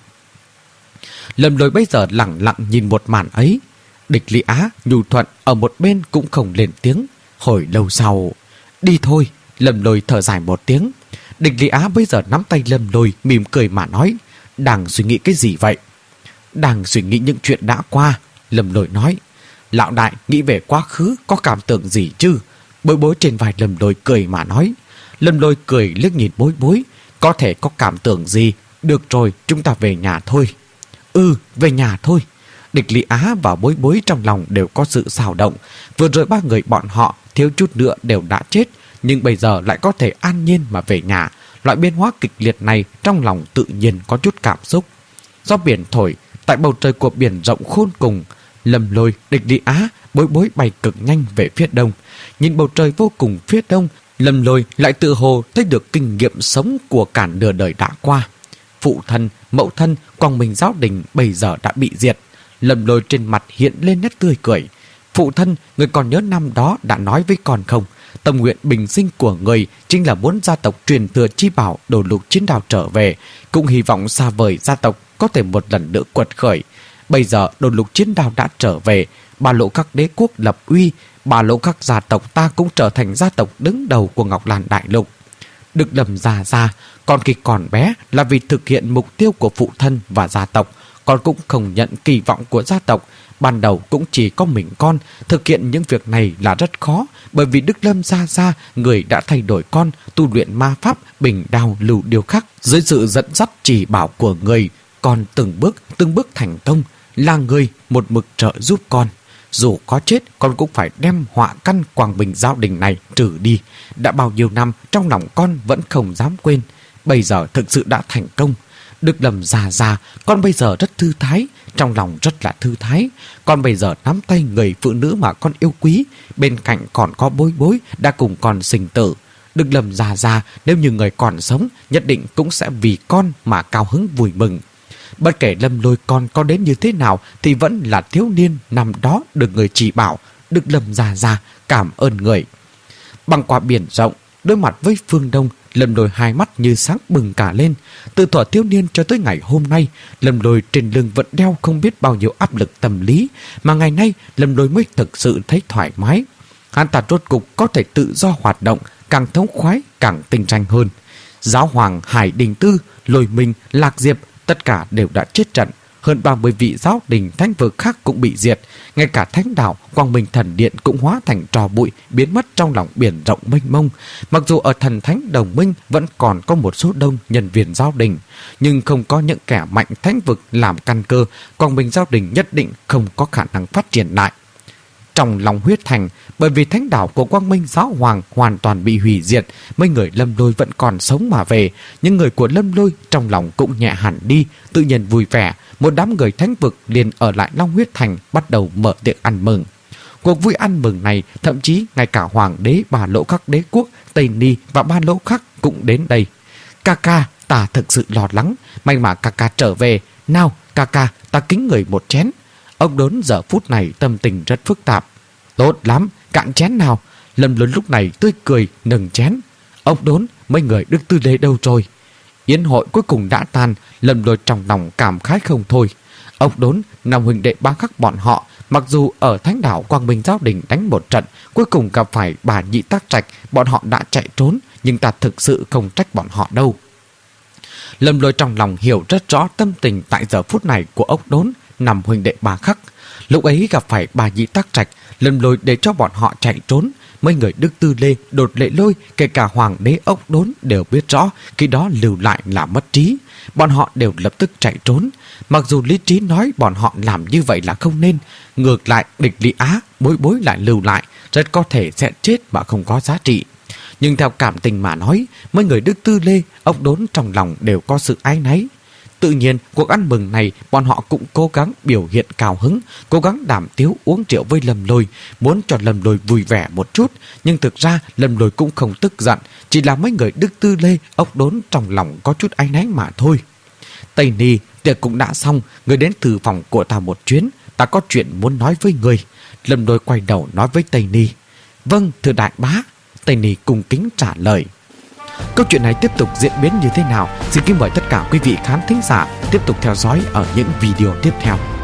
Lâm Lôi bây giờ lặng lặng nhìn một màn ấy. Địch Lý Á nhu thuận ở một bên cũng không lên tiếng. Hồi lâu sau: Đi thôi. Lâm Lôi thở dài một tiếng. Địch Lý Á bây giờ nắm tay Lâm Lôi mỉm cười mà nói: Đang suy nghĩ cái gì vậy? Đang suy nghĩ những chuyện đã qua. Lâm Lôi nói: Lão đại nghĩ về quá khứ có cảm tưởng gì chứ? Bối Bối trên vai Lâm Lôi cười mà nói. Lâm Lôi cười liếc nhìn Bối Bối: Có thể có cảm tưởng gì? Được rồi, chúng ta về nhà thôi. Ừ, về nhà thôi. Địch Lý Á và Bối Bối trong lòng đều có sự xào động. Vừa rồi ba người bọn họ thiếu chút nữa đều đã chết, nhưng bây giờ lại có thể an nhiên mà về nhà. Loại biến hóa kịch liệt này trong lòng tự nhiên có chút cảm xúc. Gió biển thổi, tại bầu trời của biển rộng khôn cùng, Lâm Lôi, Địch Lý Á, Bối Bối bay cực nhanh về phía đông. Nhìn bầu trời vô cùng phía đông, Lâm Lôi lại tự hồ thấy được kinh nghiệm sống của cả nửa đời đã qua. Phụ thân, mẫu thân, Quang Minh Giáo đình bây giờ đã bị diệt. Lâm Lôi trên mặt hiện lên nét tươi cười. Phụ thân, người còn nhớ năm đó đã nói với con không? Tâm nguyện bình sinh của người chính là muốn gia tộc truyền thừa chi bảo Đồ Lục Chiến Đao trở về, cũng hy vọng xa vời gia tộc có thể một lần nữa quật khởi. Bây giờ Đồ Lục Chiến Đao đã trở về, Ba Lỗ Khắc đế quốc lập uy, Ba Lỗ Khắc gia tộc ta cũng trở thành gia tộc đứng đầu của Ngọc Lan Đại Lục. Được Lâm già ra, con khi còn bé là vì thực hiện mục tiêu của phụ thân và gia tộc, con cũng không nhận kỳ vọng của gia tộc. Ban đầu cũng chỉ có mình con, thực hiện những việc này là rất khó, bởi vì Đức Lâm gia gia, người đã thay đổi con, tu luyện ma pháp, bình đao lưu điêu khắc. Dưới sự dẫn dắt chỉ bảo của người, con từng bước, từng bước thành công, là người một mực trợ giúp con. Dù có chết, con cũng phải đem họa căn Quang Minh Giáo Đình này trừ đi. Đã bao nhiêu năm trong lòng con vẫn không dám quên. Bây giờ thực sự đã thành công. Được lầm già già, con bây giờ rất thư thái, trong lòng rất là thư thái. Con bây giờ nắm tay người phụ nữ mà con yêu quý, bên cạnh còn có Bối Bối đã cùng con sinh tử. Được lầm già già, nếu như người còn sống, nhất định cũng sẽ vì con mà cao hứng vui mừng. Bất kể Lâm Lôi con có đến như thế nào thì vẫn là thiếu niên năm đó được người chỉ bảo. Được lầm già già, cảm ơn người. Băng qua biển rộng, đối mặt với phương Đông, Lâm Lôi hai mắt như sáng bừng cả lên. Từ thuở thiếu niên cho tới ngày hôm nay, Lâm Lôi trên lưng vẫn đeo không biết bao nhiêu áp lực tâm lý, mà ngày nay Lâm Lôi mới thực sự thấy thoải mái. Hắn ta rốt cục có thể tự do hoạt động, càng thống khoái, càng tinh tranh hơn. Giáo hoàng, Hải Đình Tư, Lôi Minh, Lạc Diệp, tất cả đều đã chết trận. Hơn ba mươi vị giáo đình thánh vực khác cũng bị diệt. Ngay cả thánh đạo Quang Minh Thần Điện cũng hóa thành tro bụi, biến mất trong lòng biển rộng mênh mông. Mặc dù ở thần thánh đồng minh vẫn còn có một số đông nhân viên giáo đình, nhưng không có những kẻ mạnh thánh vực làm căn cơ, Quang Minh giáo đình nhất định không có khả năng phát triển lại. Trong lòng huyết thành, bởi vì thánh đạo của Quang Minh Giáo Hoàng hoàn toàn bị hủy diệt, mấy người Lâm Lôi vẫn còn sống mà về. Những người của Lâm Lôi trong lòng cũng nhẹ hẳn đi, tự nhiên vui vẻ. Một đám người thánh vực liền ở lại Long Huyết Thành, bắt đầu mở tiệc ăn mừng. Cuộc vui ăn mừng này, thậm chí ngay cả hoàng đế Ba Lỗ Khắc đế quốc, Tây Ni và Ba Lỗ Khắc cũng đến đây. Ca ca, ta thực sự lo lắng, may mà ca ca trở về. Nào, ca ca, ta kính người một chén. Ông Đốn giờ phút này tâm tình rất phức tạp. Tốt lắm, cạn chén nào. Lâm Lôi lúc này tươi cười nâng chén. Ông Đốn, mấy người Đức Tư Lê đâu rồi? Yến hội cuối cùng đã tan, Lâm Lôi trong lòng cảm khái không thôi. Ông Đốn, năm huynh đệ Ba Khắc bọn họ, mặc dù ở thánh đảo Quang Minh Giáo Đình đánh một trận, cuối cùng gặp phải bà Nhị Tác Trạch, bọn họ đã chạy trốn, nhưng ta thực sự không trách bọn họ đâu. Lâm Lôi trong lòng hiểu rất rõ tâm tình tại giờ phút này của ông Đốn, năm huynh đệ Ba Khắc. Lúc ấy gặp phải bà Nhị Tác Trạch, Lâm Lôi để cho bọn họ chạy trốn. Mấy người Đức Tư Lê, Đột Lệ Lôi, kể cả hoàng đế Ốc Đốn đều biết rõ khi đó lưu lại là mất trí. Bọn họ đều lập tức chạy trốn. Mặc dù lý trí nói bọn họ làm như vậy là không nên, ngược lại địch Lý Á, Bối Bối lại lưu lại, rất có thể sẽ chết mà không có giá trị. Nhưng theo cảm tình mà nói, mấy người Đức Tư Lê, Ốc Đốn trong lòng đều có sự áy náy. Tự nhiên, cuộc ăn mừng này, bọn họ cũng cố gắng biểu hiện cao hứng, cố gắng đảm tiếu uống rượu với Lâm Lôi, muốn cho Lâm Lôi vui vẻ một chút. Nhưng thực ra, Lâm Lôi cũng không tức giận, chỉ là mấy người Đức Tư Lê, Ốc Đốn trong lòng có chút áy náy mà thôi. Tây Ni, tiệc cũng đã xong, người đến từ phòng của ta một chuyến, ta có chuyện muốn nói với người. Lâm Lôi quay đầu nói với Tây Ni. Vâng, thưa đại bá. Tây Ni cung kính trả lời. Câu chuyện này tiếp tục diễn biến như thế nào? Xin kính mời tất cả quý vị khán thính giả tiếp tục theo dõi ở những video tiếp theo.